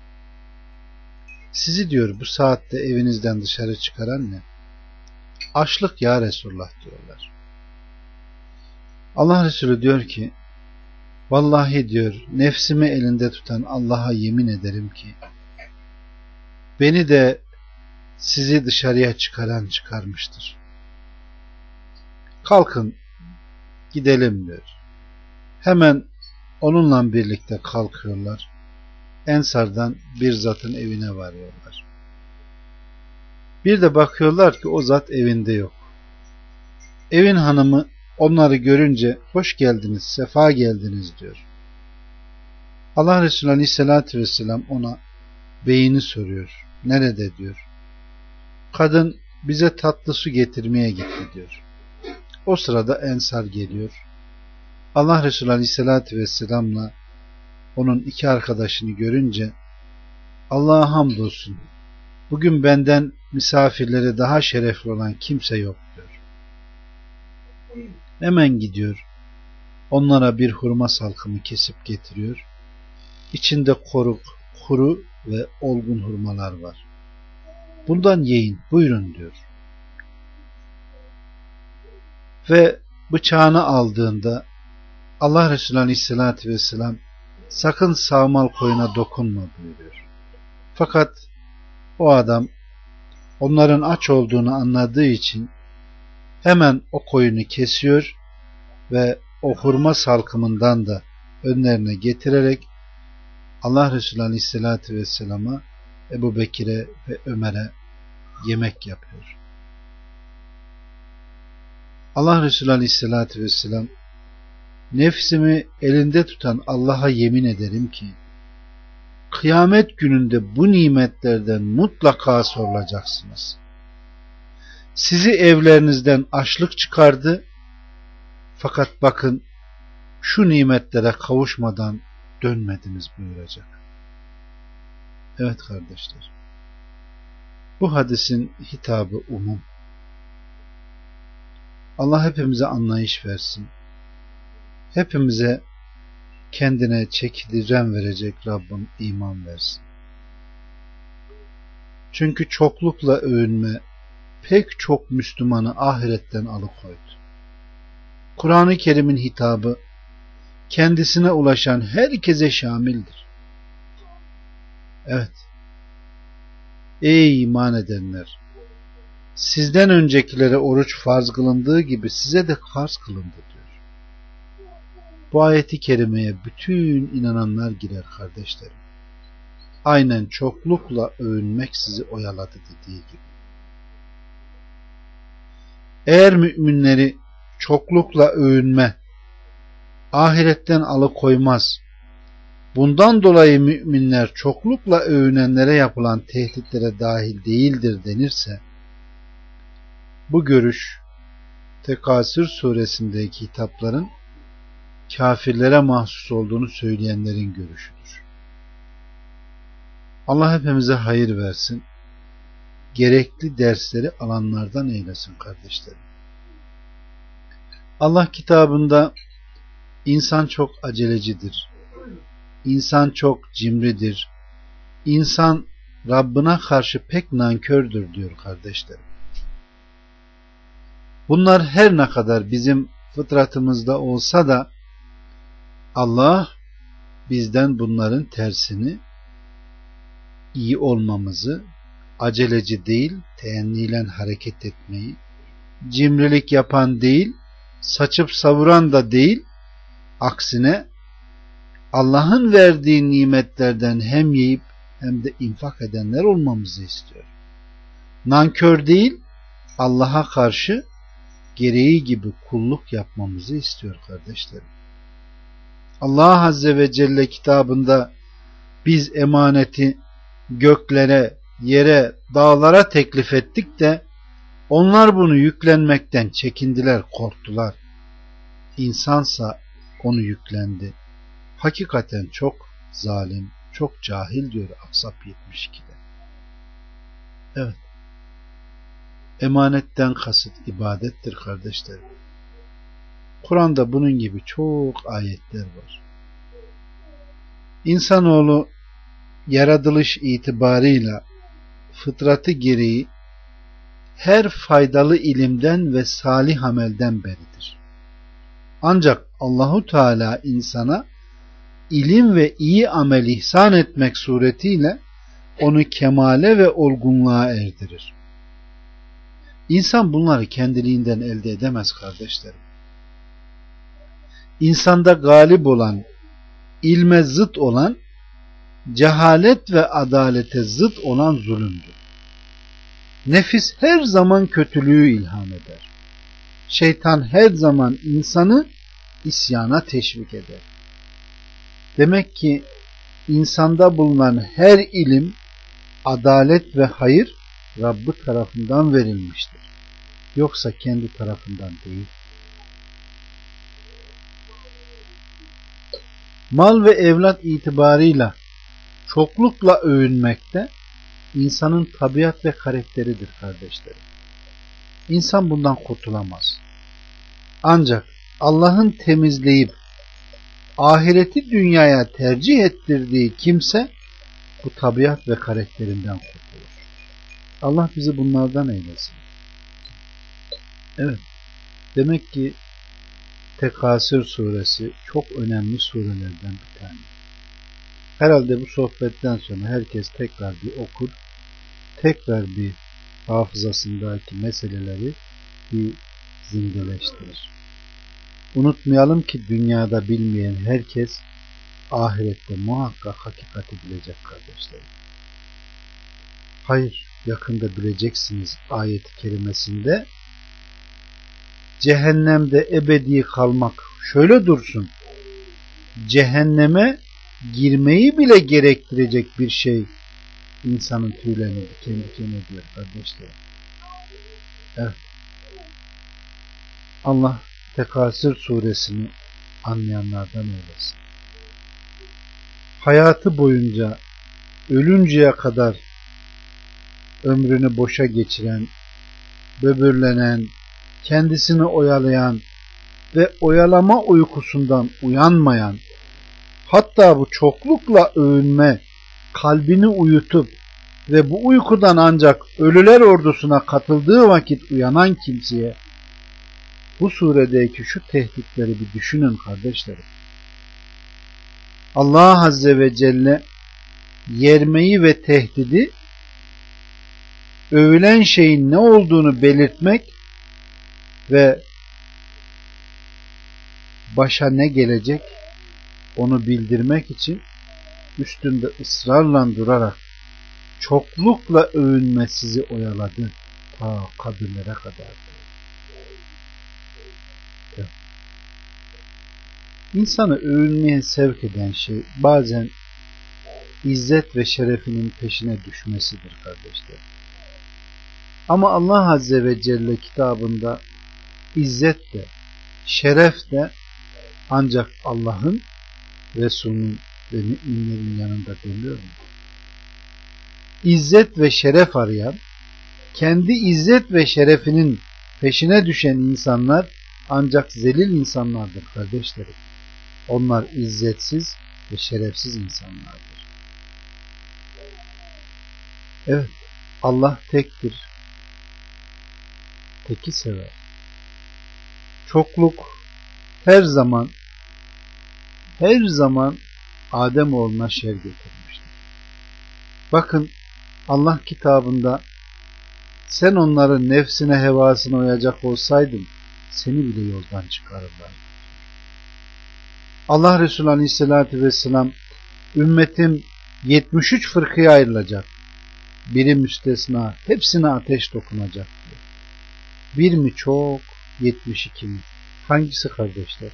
Sizi diyor bu saatte evinizden dışarı çıkaran ne? Açlık ya Resulullah diyorlar. Allah Resulü diyor ki vallahi diyor nefsimi elinde tutan Allah'a yemin ederim ki beni de sizi dışarıya çıkaran çıkarmıştır. Kalkın gidelim diyor. Hemen onunla birlikte kalkıyorlar. Ensardan bir zatın evine varıyorlar. Bir de bakıyorlar ki o zat evinde yok. Evin hanımı onları görünce hoş geldiniz, sefa geldiniz diyor. Allah Resulü Aleyhisselatü Vesselam ona beyini soruyor. Nerede diyor. Kadın bize tatlı su getirmeye gitti diyor. O sırada Ensar geliyor. Allah Resulü Aleyhisselatü Vesselam'la onun iki arkadaşını görünce Allah'a hamdolsun bugün benden misafirleri daha şerefli olan kimse yok diyor. Hemen gidiyor. Onlara bir hurma salkımı kesip getiriyor. İçinde koruk, kuru ve olgun hurmalar var. Bundan yiyin, buyurun diyor. Ve bıçağını aldığında Allah Resulü Aleyhisselatü Vesselam sakın sağmal koyuna dokunma buyuruyor. Fakat o adam onların aç olduğunu anladığı için hemen o koyunu kesiyor ve o hurma salkımından da önlerine getirerek Allah Resulü Aleyhisselatü Vesselam'a, Ebu Bekir'e ve Ömer'e yemek yapıyor. Allah Resulü Aleyhisselatü Vesselam nefsimi elinde tutan Allah'a yemin ederim ki kıyamet gününde bu nimetlerden mutlaka sorulacaksınız. Sizi evlerinizden açlık çıkardı fakat bakın şu nimetlere kavuşmadan dönmediniz buyuracak. Evet kardeşler. Bu hadisin hitabı umum. Allah hepimize anlayış versin. Hepimize kendine çekidüzen verecek Rabbim iman versin. Çünkü çoklukla övünme pek çok Müslümanı ahiretten alıkoydu. Kur'an-ı Kerim'in hitabı kendisine ulaşan herkese şamildir. Evet. Ey iman edenler! Sizden öncekilere oruç farz kılındığı gibi size de farz kılındı diyor. Bu ayeti kerimeye bütün inananlar girer kardeşlerim. Aynen çoklukla övünmek sizi oyaladı dediği gibi. Eğer müminleri çoklukla övünme ahiretten alıkoymaz, bundan dolayı müminler çoklukla övünenlere yapılan tehditlere dahil değildir denirse, bu görüş Tekasür suresindeki hitapların kafirlere mahsus olduğunu söyleyenlerin görüşüdür. Allah hepimize hayır versin, gerekli dersleri alanlardan eylesin kardeşlerim. Allah kitabında insan çok acelecidir, İnsan çok cimridir, İnsan Rabbine karşı pek nankördür diyor kardeşlerim. Bunlar her ne kadar bizim fıtratımızda olsa da Allah bizden bunların tersini, iyi olmamızı, aceleci değil, teenniyle hareket etmeyi, cimrilik yapan değil, saçıp savuran da değil, aksine Allah'ın verdiği nimetlerden hem yiyip hem de infak edenler olmamızı istiyor. Nankör değil, Allah'a karşı gereği gibi kulluk yapmamızı istiyor kardeşlerim. Allah Azze ve Celle kitabında biz emaneti göklere, yere, dağlara teklif ettik de onlar bunu yüklenmekten çekindiler, korktular. İnsansa onu yüklendi. Hakikaten çok zalim, çok cahil diyor Ahzab yetmiş ikide. Evet. Emanetten kasıt ibadettir kardeşlerim. Kur'an'da bunun gibi çok ayetler var. İnsanoğlu yaratılış itibarıyla fıtratı gereği her faydalı ilimden ve salih amelden beridir. Ancak Allahu Teala insana ilim ve iyi amel ihsan etmek suretiyle onu kemale ve olgunluğa erdirir. İnsan bunları kendiliğinden elde edemez kardeşlerim. İnsanda galip olan, ilme zıt olan, cehalet ve adalete zıt olan zulümdür. Nefis her zaman kötülüğü ilham eder. Şeytan her zaman insanı isyana teşvik eder. Demek ki insanda bulunan her ilim, adalet ve hayır Rabbi tarafından verilmiştir. Yoksa kendi tarafından değil. Mal ve evlat itibarıyla çoklukla övünmekte insanın tabiat ve karakteridir kardeşlerim. İnsan bundan kurtulamaz. Ancak Allah'ın temizleyip ahireti dünyaya tercih ettirdiği kimse bu tabiat ve karakterinden kurtulur. Allah bizi bunlardan eylesin. Evet. Demek ki Tekasür suresi çok önemli surelerden bir tane. Herhalde bu sohbetten sonra herkes tekrar bir okur, tekrar bir hafızasındaki meseleleri bir zindeleştirir. Unutmayalım ki dünyada bilmeyen herkes ahirette muhakkak hakikati bilecek kardeşlerim. Hayır, yakında bileceksiniz ayet-i kerimesinde cehennemde ebedi kalmak şöyle dursun, cehenneme girmeyi bile gerektirecek bir şey insanın tüylerini diken diken ediyor kardeşlerim. Evet. Allah Tekasür suresini anlayanlardan eylesin. Hayatı boyunca ölünceye kadar ömrünü boşa geçiren, böbürlenen, kendisini oyalayan ve oyalama uykusundan uyanmayan, hatta bu çoklukla övünme kalbini uyutup ve bu uykudan ancak ölüler ordusuna katıldığı vakit uyanan kimseye bu suredeki şu tehditleri bir düşünün kardeşlerim. Allah Azze ve Celle yermeyi ve tehdidi övülen şeyin ne olduğunu belirtmek ve başa ne gelecek onu bildirmek için üstünde ısrarla durarak çoklukla övünme sizi oyaladı ta kabirlere kadar. Evet. İnsanı övünmeye sevk eden şey bazen izzet ve şerefinin peşine düşmesidir kardeşler. Ama Allah Azze ve Celle kitabında izzet de şeref de ancak Allah'ın, Resulünün ve müminlerin yanında dönüyor mu? İzzet ve şeref arayan, kendi izzet ve şerefinin peşine düşen insanlar ancak zelil insanlardır kardeşlerim. Onlar izzetsiz ve şerefsiz insanlardır. Evet, Allah tektir. Teki sever. Çokluk her zaman her zaman Ademoğluna şer getirmiştir. Bakın Allah kitabında sen onların nefsine hevasına uyacak olsaydın seni bile yoldan çıkarırlar. Allah Resulü Aleyhisselatü Vesselam ümmetim yetmiş üç fırkaya ayrılacak. Biri müstesna, hepsine ateş dokunacak diyor. Bir mi çok, yetmiş iki mi? Hangisi kardeşler?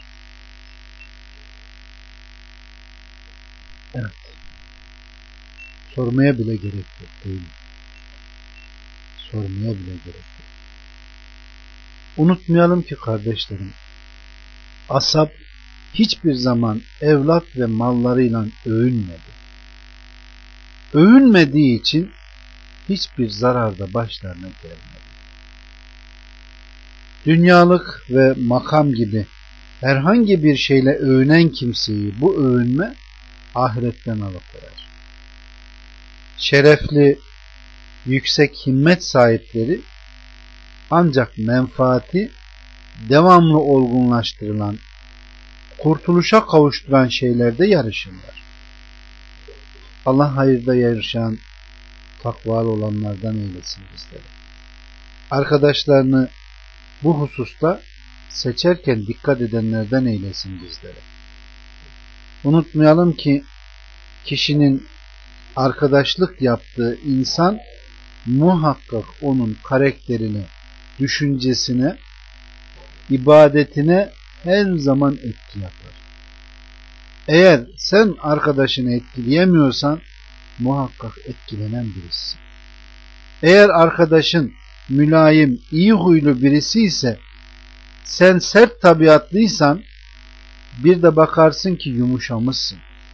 Evet. Sormaya bile gerek yok değil mi? Sormaya bile gerek yok. Unutmayalım ki kardeşlerim, ashab hiçbir zaman evlat ve mallarıyla övünmedi. Övünmediği için hiçbir zarar da başlarına gelmedi. Dünyalık ve makam gibi herhangi bir şeyle övünen kimseyi bu övünme ahiretten alıkoyar. Şerefli, yüksek himmet sahipleri ancak menfaati devamlı olgunlaştırılan, kurtuluşa kavuşturan şeylerde yarışırlar. Allah hayırda yarışan, takvalı olanlardan eylesin bizleri. Arkadaşlarını bu hususta seçerken dikkat edenlerden eylesin bizleri. Unutmayalım ki kişinin arkadaşlık yaptığı insan muhakkak onun karakterine, düşüncesine, ibadetine her zaman etki yapar. Eğer sen arkadaşını etkileyemiyorsan muhakkak etkilenen birisi. Eğer arkadaşın mülayim, iyi huylu birisi ise, sen sert tabiatlıysan bir de bakarsın ki yumuşamışsın.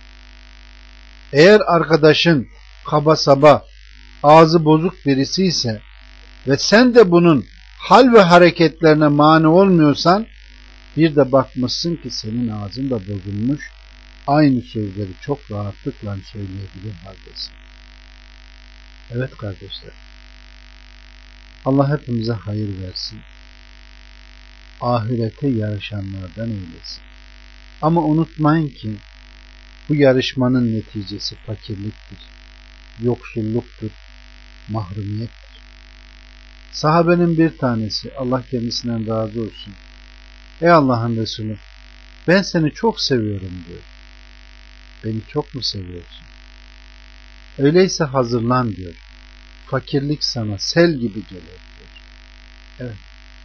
Eğer arkadaşın kaba saba, ağzı bozuk birisi ise ve sen de bunun hal ve hareketlerine mani olmuyorsan bir de bakmışsın ki senin ağzın da bozulmuş, aynı sözleri çok rahatlıkla söyleyebilir haldesin. Evet kardeşler, Allah hepimize hayır versin. Ahirete yarışanlardan eylesin. Ama unutmayın ki bu yarışmanın neticesi fakirliktir, yoksulluktur, mahrumiyettir. Sahabenin bir tanesi, Allah kendisinden razı olsun, ey Allah'ın Resulü, ben seni çok seviyorum diyor. Beni çok mu seviyorsun? Öyleyse hazırlan diyor. Fakirlik sana sel gibi geliyor diyor. Evet.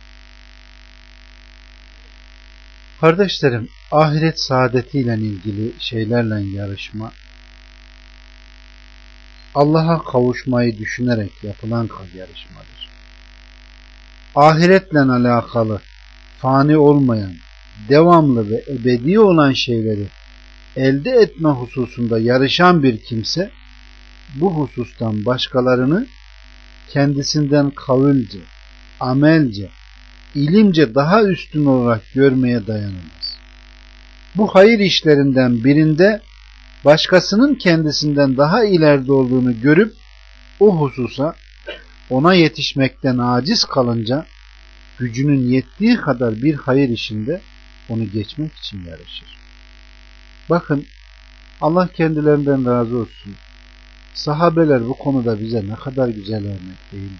Kardeşlerim, ahiret saadetiyle ilgili şeylerle yarışma, Allah'a kavuşmayı düşünerek yapılan yarışmadır. Ahiretle alakalı fani olmayan, devamlı ve ebedi olan şeyleri elde etme hususunda yarışan bir kimse, bu husustan başkalarını kendisinden kavülce, amelce, ilimce daha üstün olarak görmeye dayanamaz. Bu hayır işlerinden birinde başkasının kendisinden daha ileride olduğunu görüp o hususa ona yetişmekten aciz kalınca gücünün yettiği kadar bir hayır işinde onu geçmek için yarışır. Bakın, Allah kendilerinden razı olsun. Sahabeler bu konuda bize ne kadar güzel örnek değil mi?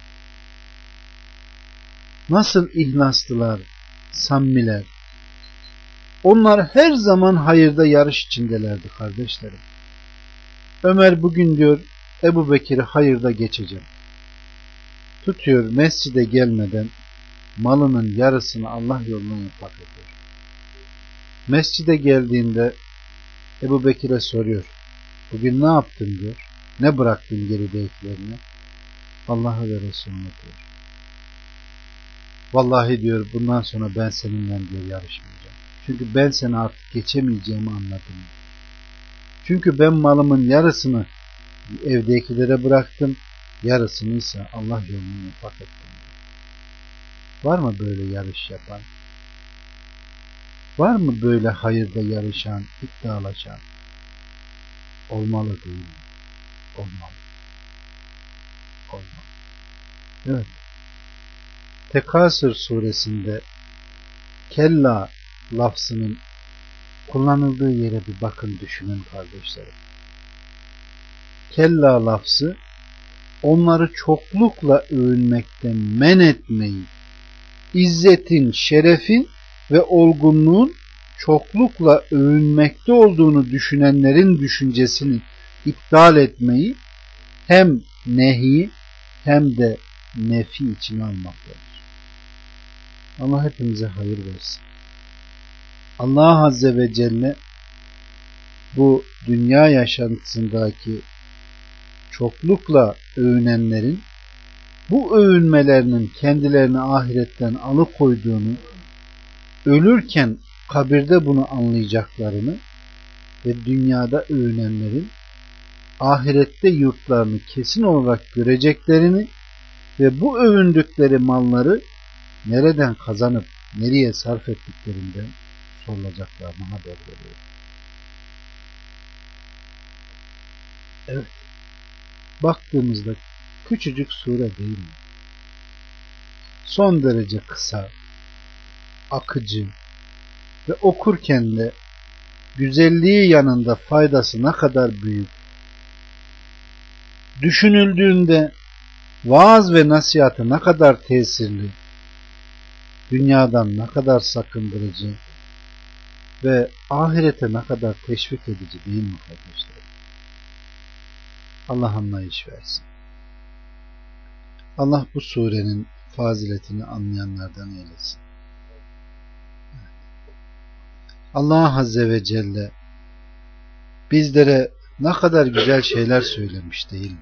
Nasıl ihlaslılar, samimiler. Onlar her zaman hayırda yarış içindelerdi kardeşlerim. Ömer bugün diyor Ebu Bekir'i hayırda geçeceğim. Tutuyor mescide gelmeden malının yarısını Allah yoluna infak ediyor. Mescide geldiğinde Ebu Bekir'e soruyor. Bugün ne yaptın diyor. Ne bıraktın geridekilerini? Allah'ı ve Resulü'nü diyor. Vallahi diyor bundan sonra ben seninle diyor yarışmayacağım. Çünkü ben seni artık geçemeyeceğimi anladım. Çünkü ben malımın yarısını evdekilere bıraktım. Yarısını ise Allah yoluna infak ettim. Var mı böyle yarış yapan? Var mı böyle hayırda yarışan, iddialaşan? Olmalı değil mi? Olmalı. Olmalı. Evet. Tekasür suresinde kella lafzının kullanıldığı yere bir bakın, düşünün kardeşlerim. Kella lafzı onları çoklukla övünmekten men etmeyi, izzetin, şerefin ve olgunluğun çoklukla övünmekte olduğunu düşünenlerin düşüncesini iptal etmeyi hem nehi hem de nefi için almaktadır. Allah hepimize hayır versin. Allah Azze ve Celle bu dünya yaşantısındaki çoklukla övünenlerin bu övünmelerinin kendilerini ahiretten alıkoyduğunu, ölürken kabirde bunu anlayacaklarını ve dünyada övünenlerin ahirette yurtlarını kesin olarak göreceklerini ve bu övündükleri malları nereden kazanıp nereye sarf ettiklerinden sorulacaklarını haber veriyor. Evet. Baktığımızda küçücük sure değil mi? Son derece kısa, akıcı ve okurken de güzelliği yanında faydası ne kadar büyük. Düşünüldüğünde vaaz ve nasihatı ne kadar tesirli, dünyadan ne kadar sakındırıcı ve ahirete ne kadar teşvik edici değil mi kardeşler? Allah anlayış versin. Allah bu surenin faziletini anlayanlardan eylesin. Allah Azze ve Celle bizlere ne kadar güzel şeyler söylemiş değil mi?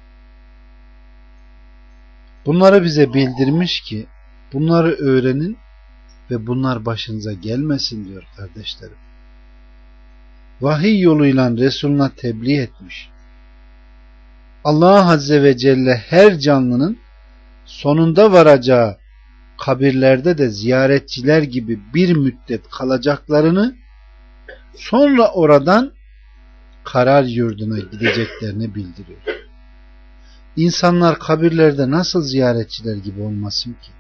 Bunları bize bildirmiş ki bunları öğrenin ve bunlar başınıza gelmesin diyor kardeşlerim. Vahiy yoluyla Resuluna tebliğ etmiş. Allah Azze ve Celle her canlının sonunda varacağı kabirlerde de ziyaretçiler gibi bir müddet kalacaklarını, sonra oradan karar yurduna gideceklerini bildiriyor. İnsanlar kabirlerde nasıl ziyaretçiler gibi olmasın ki?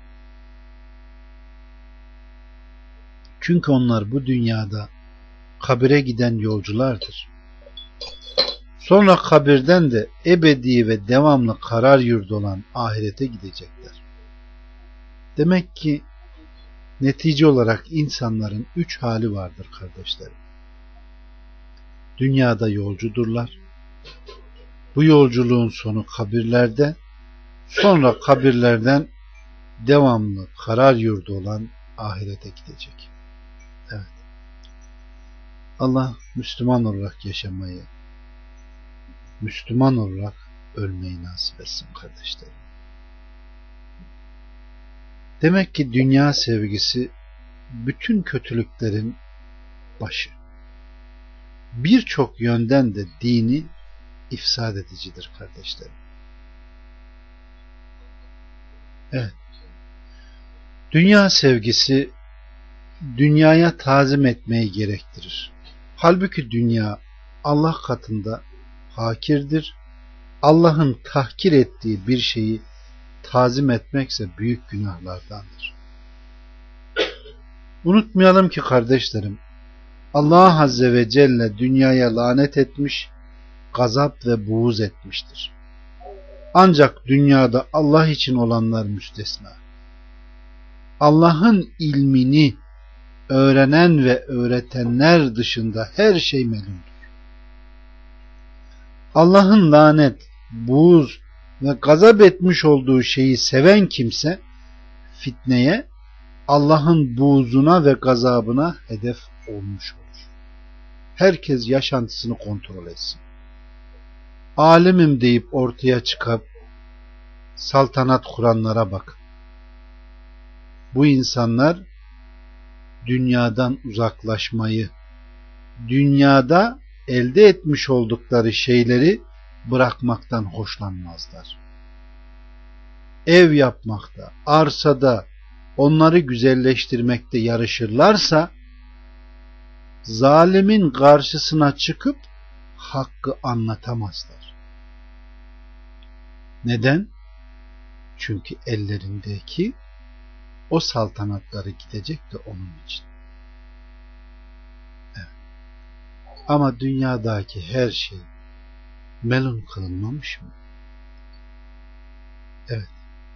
Çünkü onlar bu dünyada kabire giden yolculardır. Sonra kabirden de ebedi ve devamlı karar yurdu olan ahirete gidecekler. Demek ki netice olarak insanların üç hali vardır kardeşlerim. Dünyada yolcudurlar. Bu yolculuğun sonu kabirlerde, sonra kabirlerden devamlı karar yurdu olan ahirete gidecek. Evet. Allah Müslüman olarak yaşamayı, Müslüman olarak ölmeyi nasip etsin kardeşlerim. Demek ki dünya sevgisi bütün kötülüklerin başı. Birçok yönden de dini ifsad edicidir kardeşlerim. Evet. Dünya sevgisi dünyaya tazim etmeyi gerektirir. Halbuki dünya Allah katında hakirdir. Allah'ın tahkir ettiği bir şeyi tazim etmekse büyük günahlardandır. Unutmayalım ki kardeşlerim, Allah Azze ve Celle dünyaya lanet etmiş, gazap ve buğz etmiştir. Ancak dünyada Allah için olanlar müstesna. Allah'ın ilmini öğrenen ve öğretenler dışında her şey melundur. Allah'ın lanet, buğz ve gazap etmiş olduğu şeyi seven kimse fitneye, Allah'ın buğzuna ve gazabına hedef olmuş olur. Herkes yaşantısını kontrol etsin. Alimim deyip ortaya çıkıp saltanat kuranlara bakın. Bu insanlar dünyadan uzaklaşmayı, dünyada elde etmiş oldukları şeyleri bırakmaktan hoşlanmazlar. Ev yapmakta, arsada, onları güzelleştirmekte yarışırlarsa, zalimin karşısına çıkıp hakkı anlatamazlar. Neden? Çünkü ellerindeki o saltanatları gidecek de onun için. Evet. Ama dünyadaki her şey melun kılınmamış mı? Evet.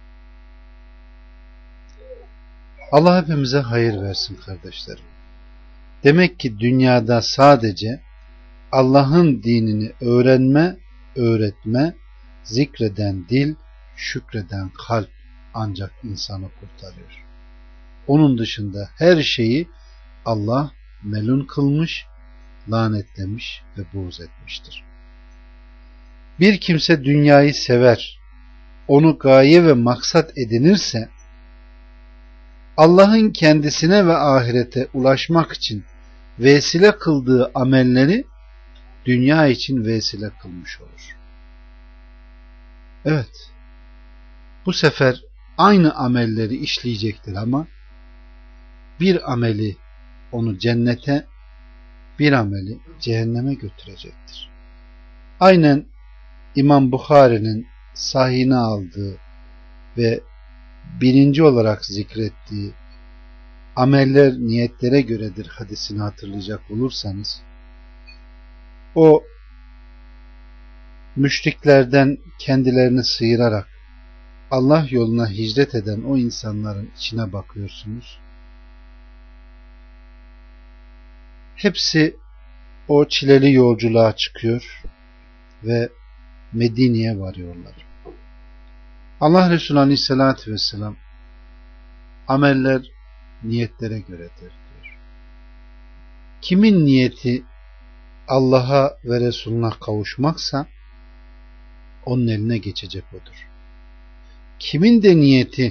Allah hepimize hayır versin kardeşlerim. Demek ki dünyada sadece Allah'ın dinini öğrenme, öğretme, zikreden dil, şükreden kalp ancak insanı kurtarıyor. Onun dışında her şeyi Allah melun kılmış, lanetlemiş ve buğz etmiştir. Bir kimse dünyayı sever, onu gaye ve maksat edinirse, Allah'ın kendisine ve ahirete ulaşmak için vesile kıldığı amelleri dünya için vesile kılmış olur. Evet, bu sefer aynı amelleri işleyecektir ama bir ameli onu cennete, bir ameli cehenneme götürecektir. Aynen İmam Bukhari'nin sahihine aldığı ve birinci olarak zikrettiği ameller niyetlere göredir hadisini hatırlayacak olursanız, o müşriklerden kendilerini sıyırarak Allah yoluna hicret eden o insanların içine bakıyorsunuz. Hepsi o çileli yolculuğa çıkıyor ve Medine'ye varıyorlar. Allah Resulü Aleyhisselatü Vesselam ameller niyetlere göredir diyor. Kimin niyeti Allah'a ve Resulüne kavuşmaksa onun eline geçecek odur. Kimin de niyeti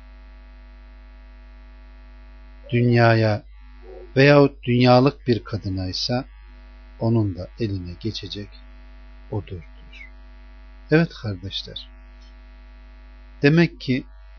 dünyaya veyahut dünyalık bir kadınaysa onun da eline geçecek odur diyor. Evet kardeşler, demek ki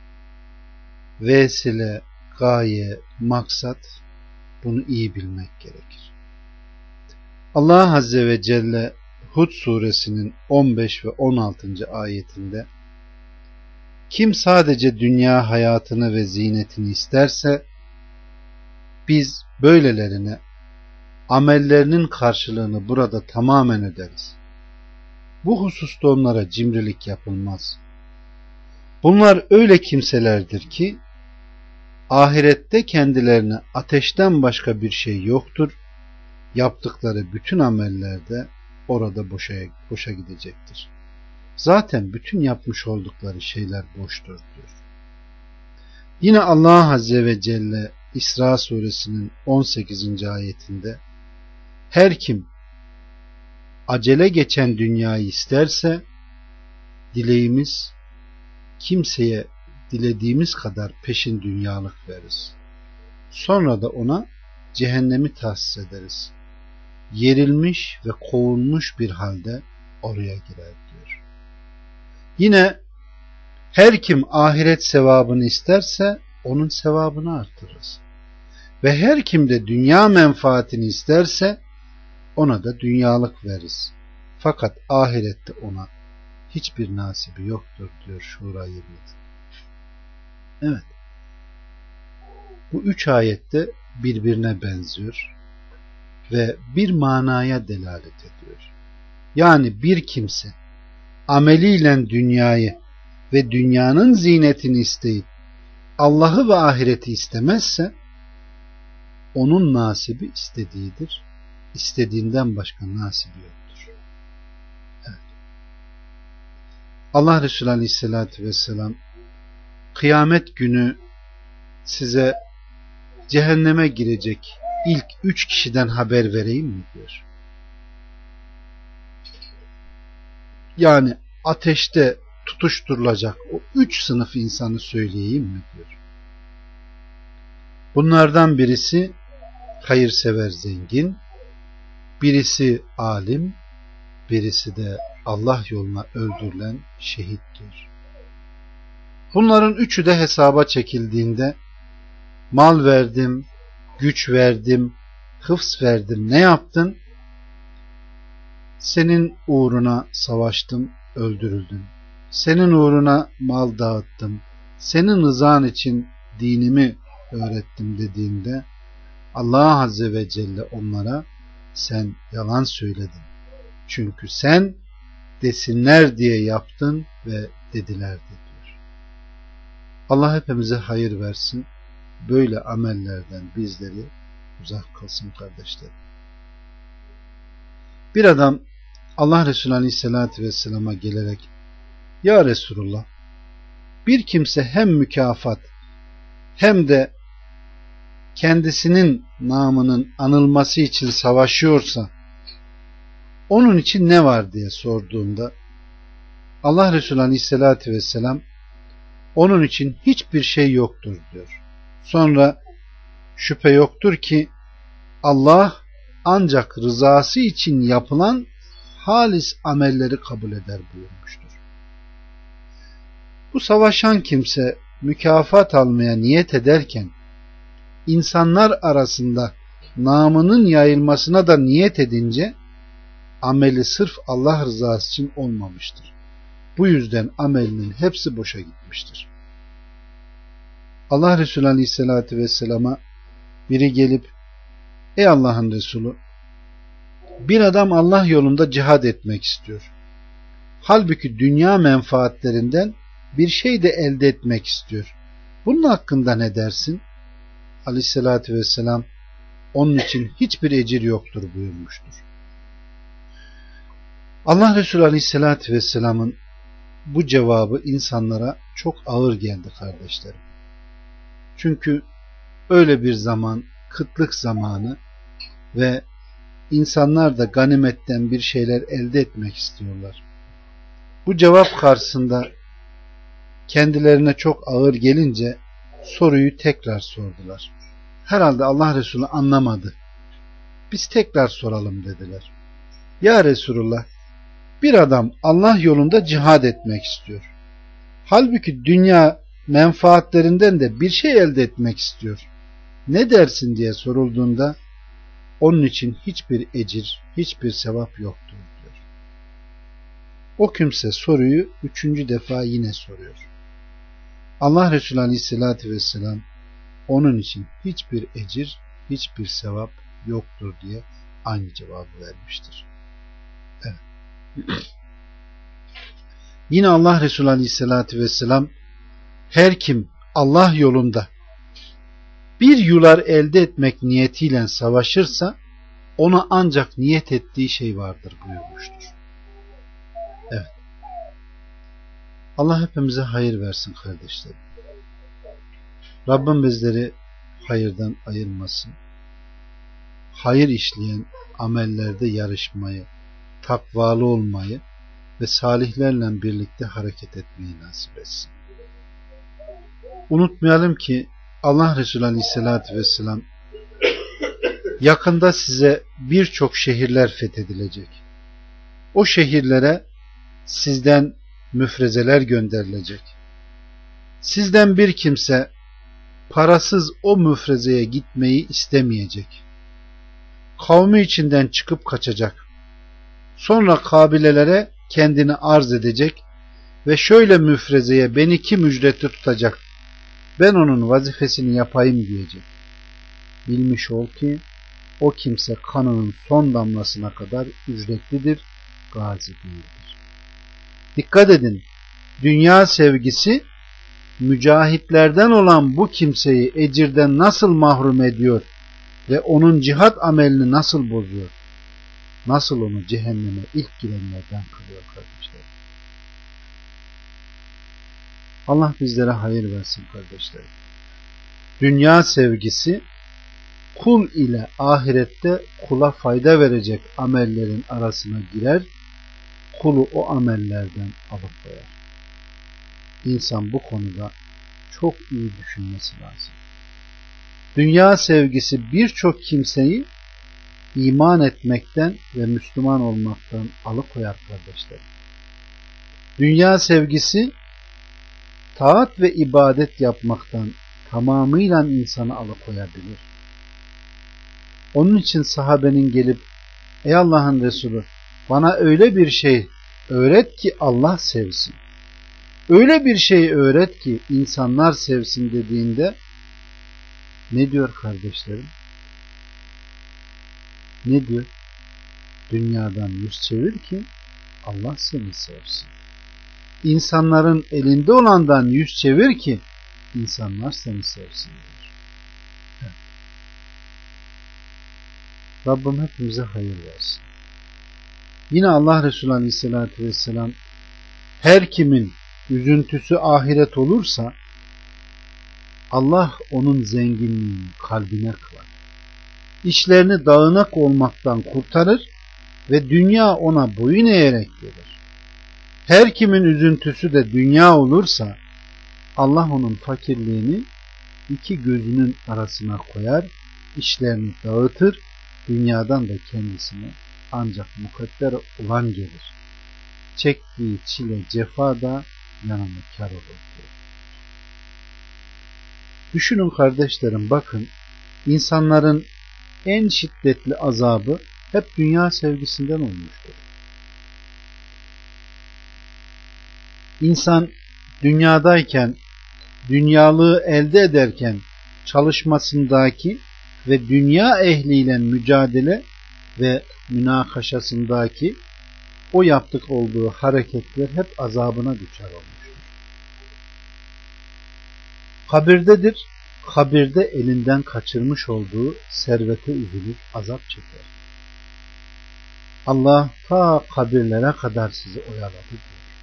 vesile, gaye, maksat, bunu iyi bilmek gerekir. Allah Azze ve Celle Hud suresinin on beş ve on altıncı ayetinde, kim sadece dünya hayatını ve zinetini isterse biz böylelerine amellerinin karşılığını burada tamamen öderiz. Bu hususta onlara cimrilik yapılmaz. Bunlar öyle kimselerdir ki ahirette kendilerine ateşten başka bir şey yoktur. Yaptıkları bütün amellerde orada boşa, boşa gidecektir. Zaten bütün yapmış oldukları şeyler boştur diyor. Yine Allah Azze ve Celle İsra suresinin on sekizinci ayetinde, her kim acele geçen dünyayı isterse dileğimiz kimseye dilediğimiz kadar peşin dünyalık veririz. Sonra da ona cehennemi tahsis ederiz. Yerilmiş ve kovulmuş bir halde oraya girer diyor. Yine Her kim ahiret sevabını isterse onun sevabını artırırız. Ve her kim de dünya menfaatini isterse ona da dünyalık veririz. Fakat ahirette ona hiçbir nasibi yoktur diyor Şura yirmide. Evet. Bu üç ayette birbirine benziyor ve bir manaya delalet ediyor. Yani bir kimse ameliyle dünyayı ve dünyanın zinetini isteyip Allah'ı ve ahireti istemezse onun nasibi istediğidir. İstediğinden başka nasibi yoktur. Evet. Allah Resulü Aleyhisselatü Vesselam kıyamet günü size cehenneme girecek ilk üç kişiden haber vereyim mi diyor. Yani ateşte tutuşturulacak o üç sınıf insanı söyleyeyim mi diyor. Bunlardan birisi hayırsever zengin, birisi alim, birisi de Allah yoluna öldürülen şehit diyor. Bunların üçü de hesaba çekildiğinde mal verdim, güç verdim, hıfz verdim, ne yaptın? Senin uğruna savaştım, öldürüldüm. Senin uğruna mal dağıttım. Senin rızan için dinimi öğrettim dediğinde Allah Azze ve Celle onlara sen yalan söyledin. Çünkü sen desinler diye yaptın ve dediler diyor. Allah hepimize hayır versin. Böyle amellerden bizleri uzak kılsın kardeşlerim. Bir adam Allah Resulü Aleyhisselatü Vesselam'a gelerek ya Resulullah, bir kimse hem mükafat hem de kendisinin namının anılması için savaşıyorsa onun için ne var diye sorduğunda Allah Resulü Aleyhisselatü Vesselam onun için hiçbir şey yoktur diyor. Sonra şüphe yoktur ki Allah ancak rızası için yapılan halis amelleri kabul eder buyurmuştur. Bu savaşan kimse mükafat almaya niyet ederken insanlar arasında namının yayılmasına da niyet edince ameli sırf Allah rızası için olmamıştır. Bu yüzden amelinin hepsi boşa gitmiştir. Allah Resulü Aleyhisselatü Vesselam'a biri gelip ey Allah'ın Resulü, bir adam Allah yolunda cihad etmek istiyor. Halbuki dünya menfaatlerinden bir şey de elde etmek istiyor. Bunun hakkında ne dersin? Aleyhissalatü vesselam onun için hiçbir ecir yoktur buyurmuştur. Allah Resulü Aleyhissalatü vesselamın bu cevabı insanlara çok ağır geldi kardeşlerim. Çünkü öyle bir zaman, kıtlık zamanı ve insanlar da ganimetten bir şeyler elde etmek istiyorlar. Bu cevap karşısında kendilerine çok ağır gelince soruyu tekrar sordular. Herhalde Allah Resulü anlamadı. Biz tekrar soralım dediler. Ya Resulullah, bir adam Allah yolunda cihad etmek istiyor. Halbuki dünya menfaatlerinden de bir şey elde etmek istiyor. Ne dersin diye sorulduğunda onun için hiçbir ecir, hiçbir sevap yoktur diyor. O kimse soruyu üçüncü defa yine soruyor. Allah Resulü Aleyhisselatü Vesselam onun için hiçbir ecir, hiçbir sevap yoktur diye aynı cevabı vermiştir. Evet. Yine Allah Resulü Aleyhisselatü Vesselam her kim Allah yolunda bir yular elde etmek niyetiyle savaşırsa ona ancak niyet ettiği şey vardır buyurmuştur. Evet. Allah hepimize hayır versin kardeşlerim. Rabbim bizleri hayırdan ayırmasın. Hayır işleyen amellerde yarışmayı, takvalı olmayı ve salihlerle birlikte hareket etmeyi nasip etsin. Unutmayalım ki Allah Resulü Aleyhisselatü Vesselam yakında size birçok şehirler fethedilecek. O şehirlere sizden müfrezeler gönderilecek. Sizden bir kimse parasız o müfrezeye gitmeyi istemeyecek. Kavmi içinden çıkıp kaçacak. Sonra kabilelere kendini arz edecek ve şöyle müfrezeye beni kim ücretli tutacak, ben onun vazifesini yapayım diyecek. Bilmiş ol ki o kimse kanının son damlasına kadar ücretlidir, gazi değildir. Dikkat edin, dünya sevgisi mücahitlerden olan bu kimseyi ecirden nasıl mahrum ediyor ve onun cihat amelini nasıl bozuyor, nasıl onu cehenneme ilk girenlerden kılıyor kardeşler. Allah bizlere hayır versin kardeşlerim. Dünya sevgisi kul ile ahirette kula fayda verecek amellerin arasına girer, kulu o amellerden alıkoyar. İnsan bu konuda çok iyi düşünmesi lazım. Dünya sevgisi birçok kimseyi iman etmekten ve Müslüman olmaktan alıkoyar kardeşler. Dünya sevgisi taat ve ibadet yapmaktan tamamıyla insanı alıkoyabilir. Onun için sahabenin gelip ey Allah'ın Resulü bana öyle bir şey öğret ki Allah sevsin, öyle bir şey öğret ki insanlar sevsin dediğinde ne diyor kardeşlerim? Ne diyor? Dünyadan yüz çevir ki Allah seni sevsin. İnsanların elinde olandan yüz çevir ki insanlar seni sevsin diyor. Evet. Rabbim hepimize hayır versin. Yine Allah Resulü Aleyhisselatü Vesselam her kimin üzüntüsü ahiret olursa Allah onun zenginliğini kalbine kılar. İşlerini dağınak olmaktan kurtarır ve dünya ona boyun eğerek gelir. Her kimin üzüntüsü de dünya olursa Allah onun fakirliğini iki gözünün arasına koyar, işlerini dağıtır, dünyadan da kendisine ancak mukadder olan gelir. Çektiği çile cefa da yanına kar olur diyor. Düşünün kardeşlerim, bakın insanların en şiddetli azabı hep dünya sevgisinden olmuştur. İnsan dünyadayken, dünyalığı elde ederken çalışmasındaki ve dünya ehliyle mücadele ve münakaşasındaki o yaptık olduğu hareketler hep azabına düçar olmuştur. Kabirdedir, kabirde elinden kaçırmış olduğu servete üzülür, azap çeker. Allah ta kabirlere kadar sizi oyaladı diyor.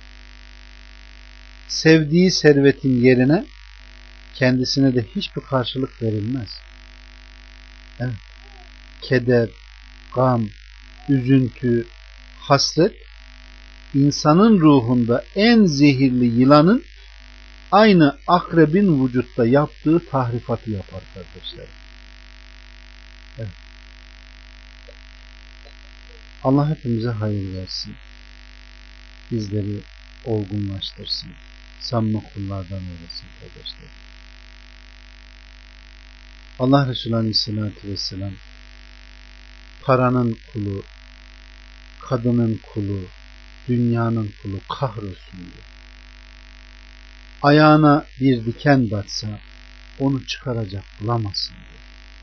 Sevdiği servetin yerine kendisine de hiçbir karşılık verilmez. Evet. Keder, gam, üzüntü, hasret insanın ruhunda en zehirli yılanın aynı akrebin vücutta yaptığı tahrifatı yapar kardeşler. Evet. Allah hepimize hayır versin. Bizleri olgunlaştırsın. Samimi kullardan eylesin kardeşler. Allah Resulü Aleyhisselatü Vesselam paranın kulu, kadının kulu, dünyanın kulu kahrolsun diyor. Ayağına bir diken batsa onu çıkaracak bulamazsın diyor.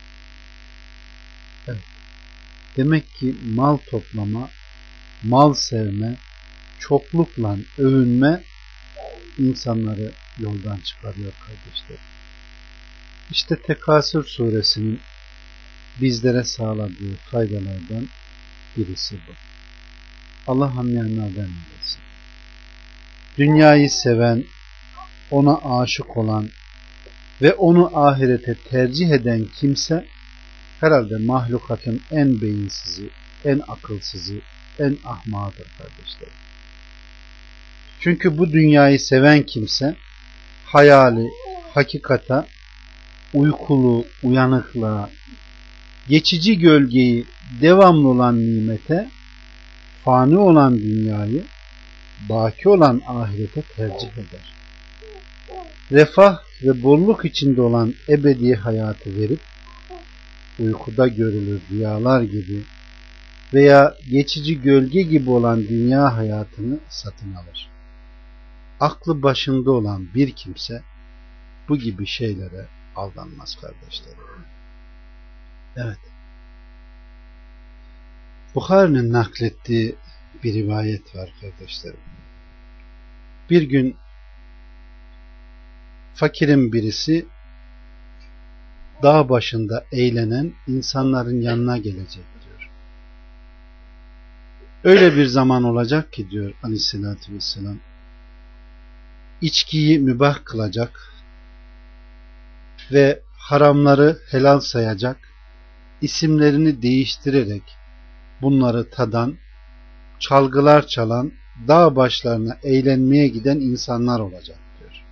Evet. Demek ki mal toplama, mal sevme, çoklukla övünme insanları yoldan çıkarıyor kardeşler. İşte Tekasür suresinin bizlere sağladığı faydalardan birisi bu. Allah hamyanlardan eylesin. Dünyayı seven, ona aşık olan ve onu ahirete tercih eden kimse herhalde mahlukatın en beyinsizi, en akılsızı, en ahmağıdır kardeşler. Çünkü bu dünyayı seven kimse hayali, hakikata, uykulu, uyanıklığa, geçici gölgeyi, devamlı olan nimete, fani olan dünyayı, baki olan ahirete tercih eder. refah ve bolluk içinde olan ebedi hayatı verip uykuda görülür rüyalar gibi veya geçici gölge gibi olan dünya hayatını satın alır. Aklı başında olan bir kimse bu gibi şeylere aldanmaz kardeşlerim. Evet. Bukhari'nin naklettiği bir rivayet var kardeşlerim. Bir gün fakirin birisi dağ başında eğlenen insanların yanına gelecek diyor. Öyle bir zaman olacak ki diyor Aleyhisselatü Vesselam, içkiyi mübah kılacak ve haramları helal sayacak, isimlerini değiştirerek bunları tadan, çalgılar çalan, dağ başlarına eğlenmeye giden insanlar olacak diyor.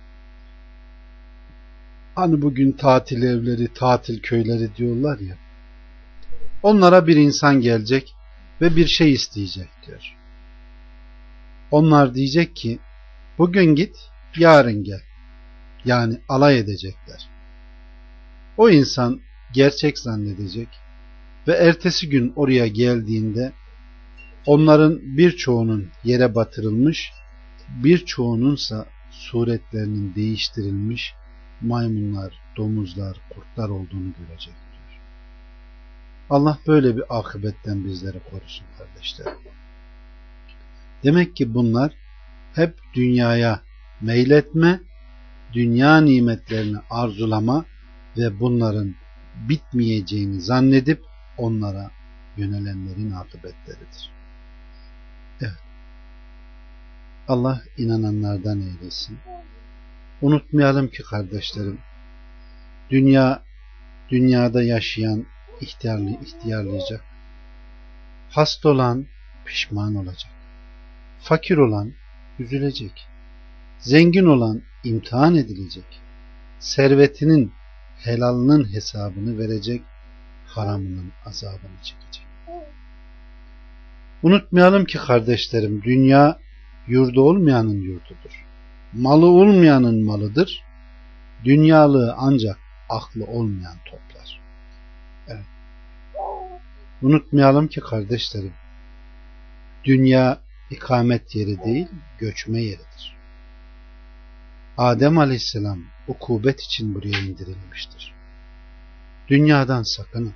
Hani bugün tatil evleri, tatil köyleri diyorlar ya, onlara bir insan gelecek ve bir şey isteyecek diyor. Onlar diyecek ki, bugün git, yarın gel. Yani alay edecekler. O insan gerçek zannedecek ve ertesi gün oraya geldiğinde onların birçoğunun yere batırılmış, birçoğununsa suretlerinin değiştirilmiş maymunlar, domuzlar, kurtlar olduğunu görecek diyor. Allah böyle bir akıbetten bizleri korusun kardeşlerim. Demek ki bunlar hep dünyaya meyletme, dünya nimetlerini arzulama ve bunların bitmeyeceğini zannedip onlara yönelenlerin akıbetleridir. Evet. Allah inananlardan eylesin. Unutmayalım ki kardeşlerim, dünya, dünyada yaşayan ihtiyarlı, ihtiyarlayacak. Hasta olan pişman olacak. Fakir olan üzülecek. Zengin olan imtihan edilecek. Servetinin, helalının hesabını verecek, haramının azabını çekecek. Unutmayalım ki kardeşlerim, dünya yurdu olmayanın yurdudur. Malı olmayanın malıdır. Dünyalığı ancak aklı olmayan toplar. Evet. Unutmayalım ki kardeşlerim, dünya ikamet yeri değil, göçme yeridir. Adem Aleyhisselam ukubet için buraya indirilmiştir. Dünyadan sakının.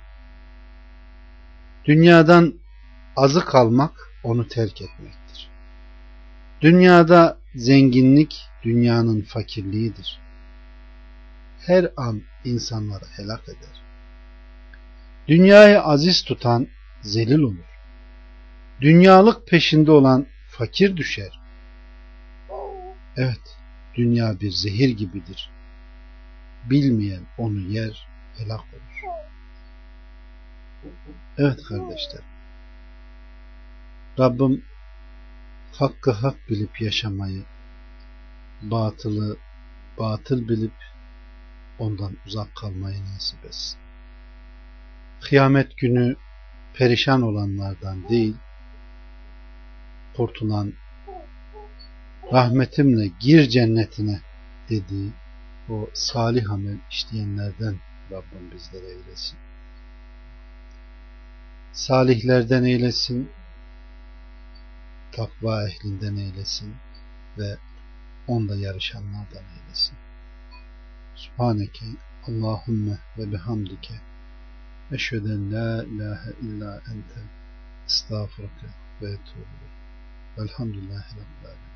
Dünyadan azık almak onu terk etmektir. Dünyada zenginlik dünyanın fakirliğidir. Her an insanları helak eder. Dünyayı aziz tutan zelil olur. Dünyalık peşinde olan fakir düşer. Evet, dünya bir zehir gibidir. Bilmeyen onu yer, helak olur. Evet kardeşler, Rabbim hakkı hak bilip yaşamayı, batılı batıl bilip ondan uzak kalmayı nasip etsin. Kıyamet günü perişan olanlardan değil, kurtulan, rahmetimle gir cennetine dediği o salih amel işleyenlerden Rabbim bizlere eylesin. Salihlerden eylesin, takva ehlinden eylesin ve onda yarışanlardan eylesin. Subhaneke Allahümme ve bihamdike eşheden la ilahe illa ente estağfurke ve etubu. Velhamdülillahi Rabbil alemin.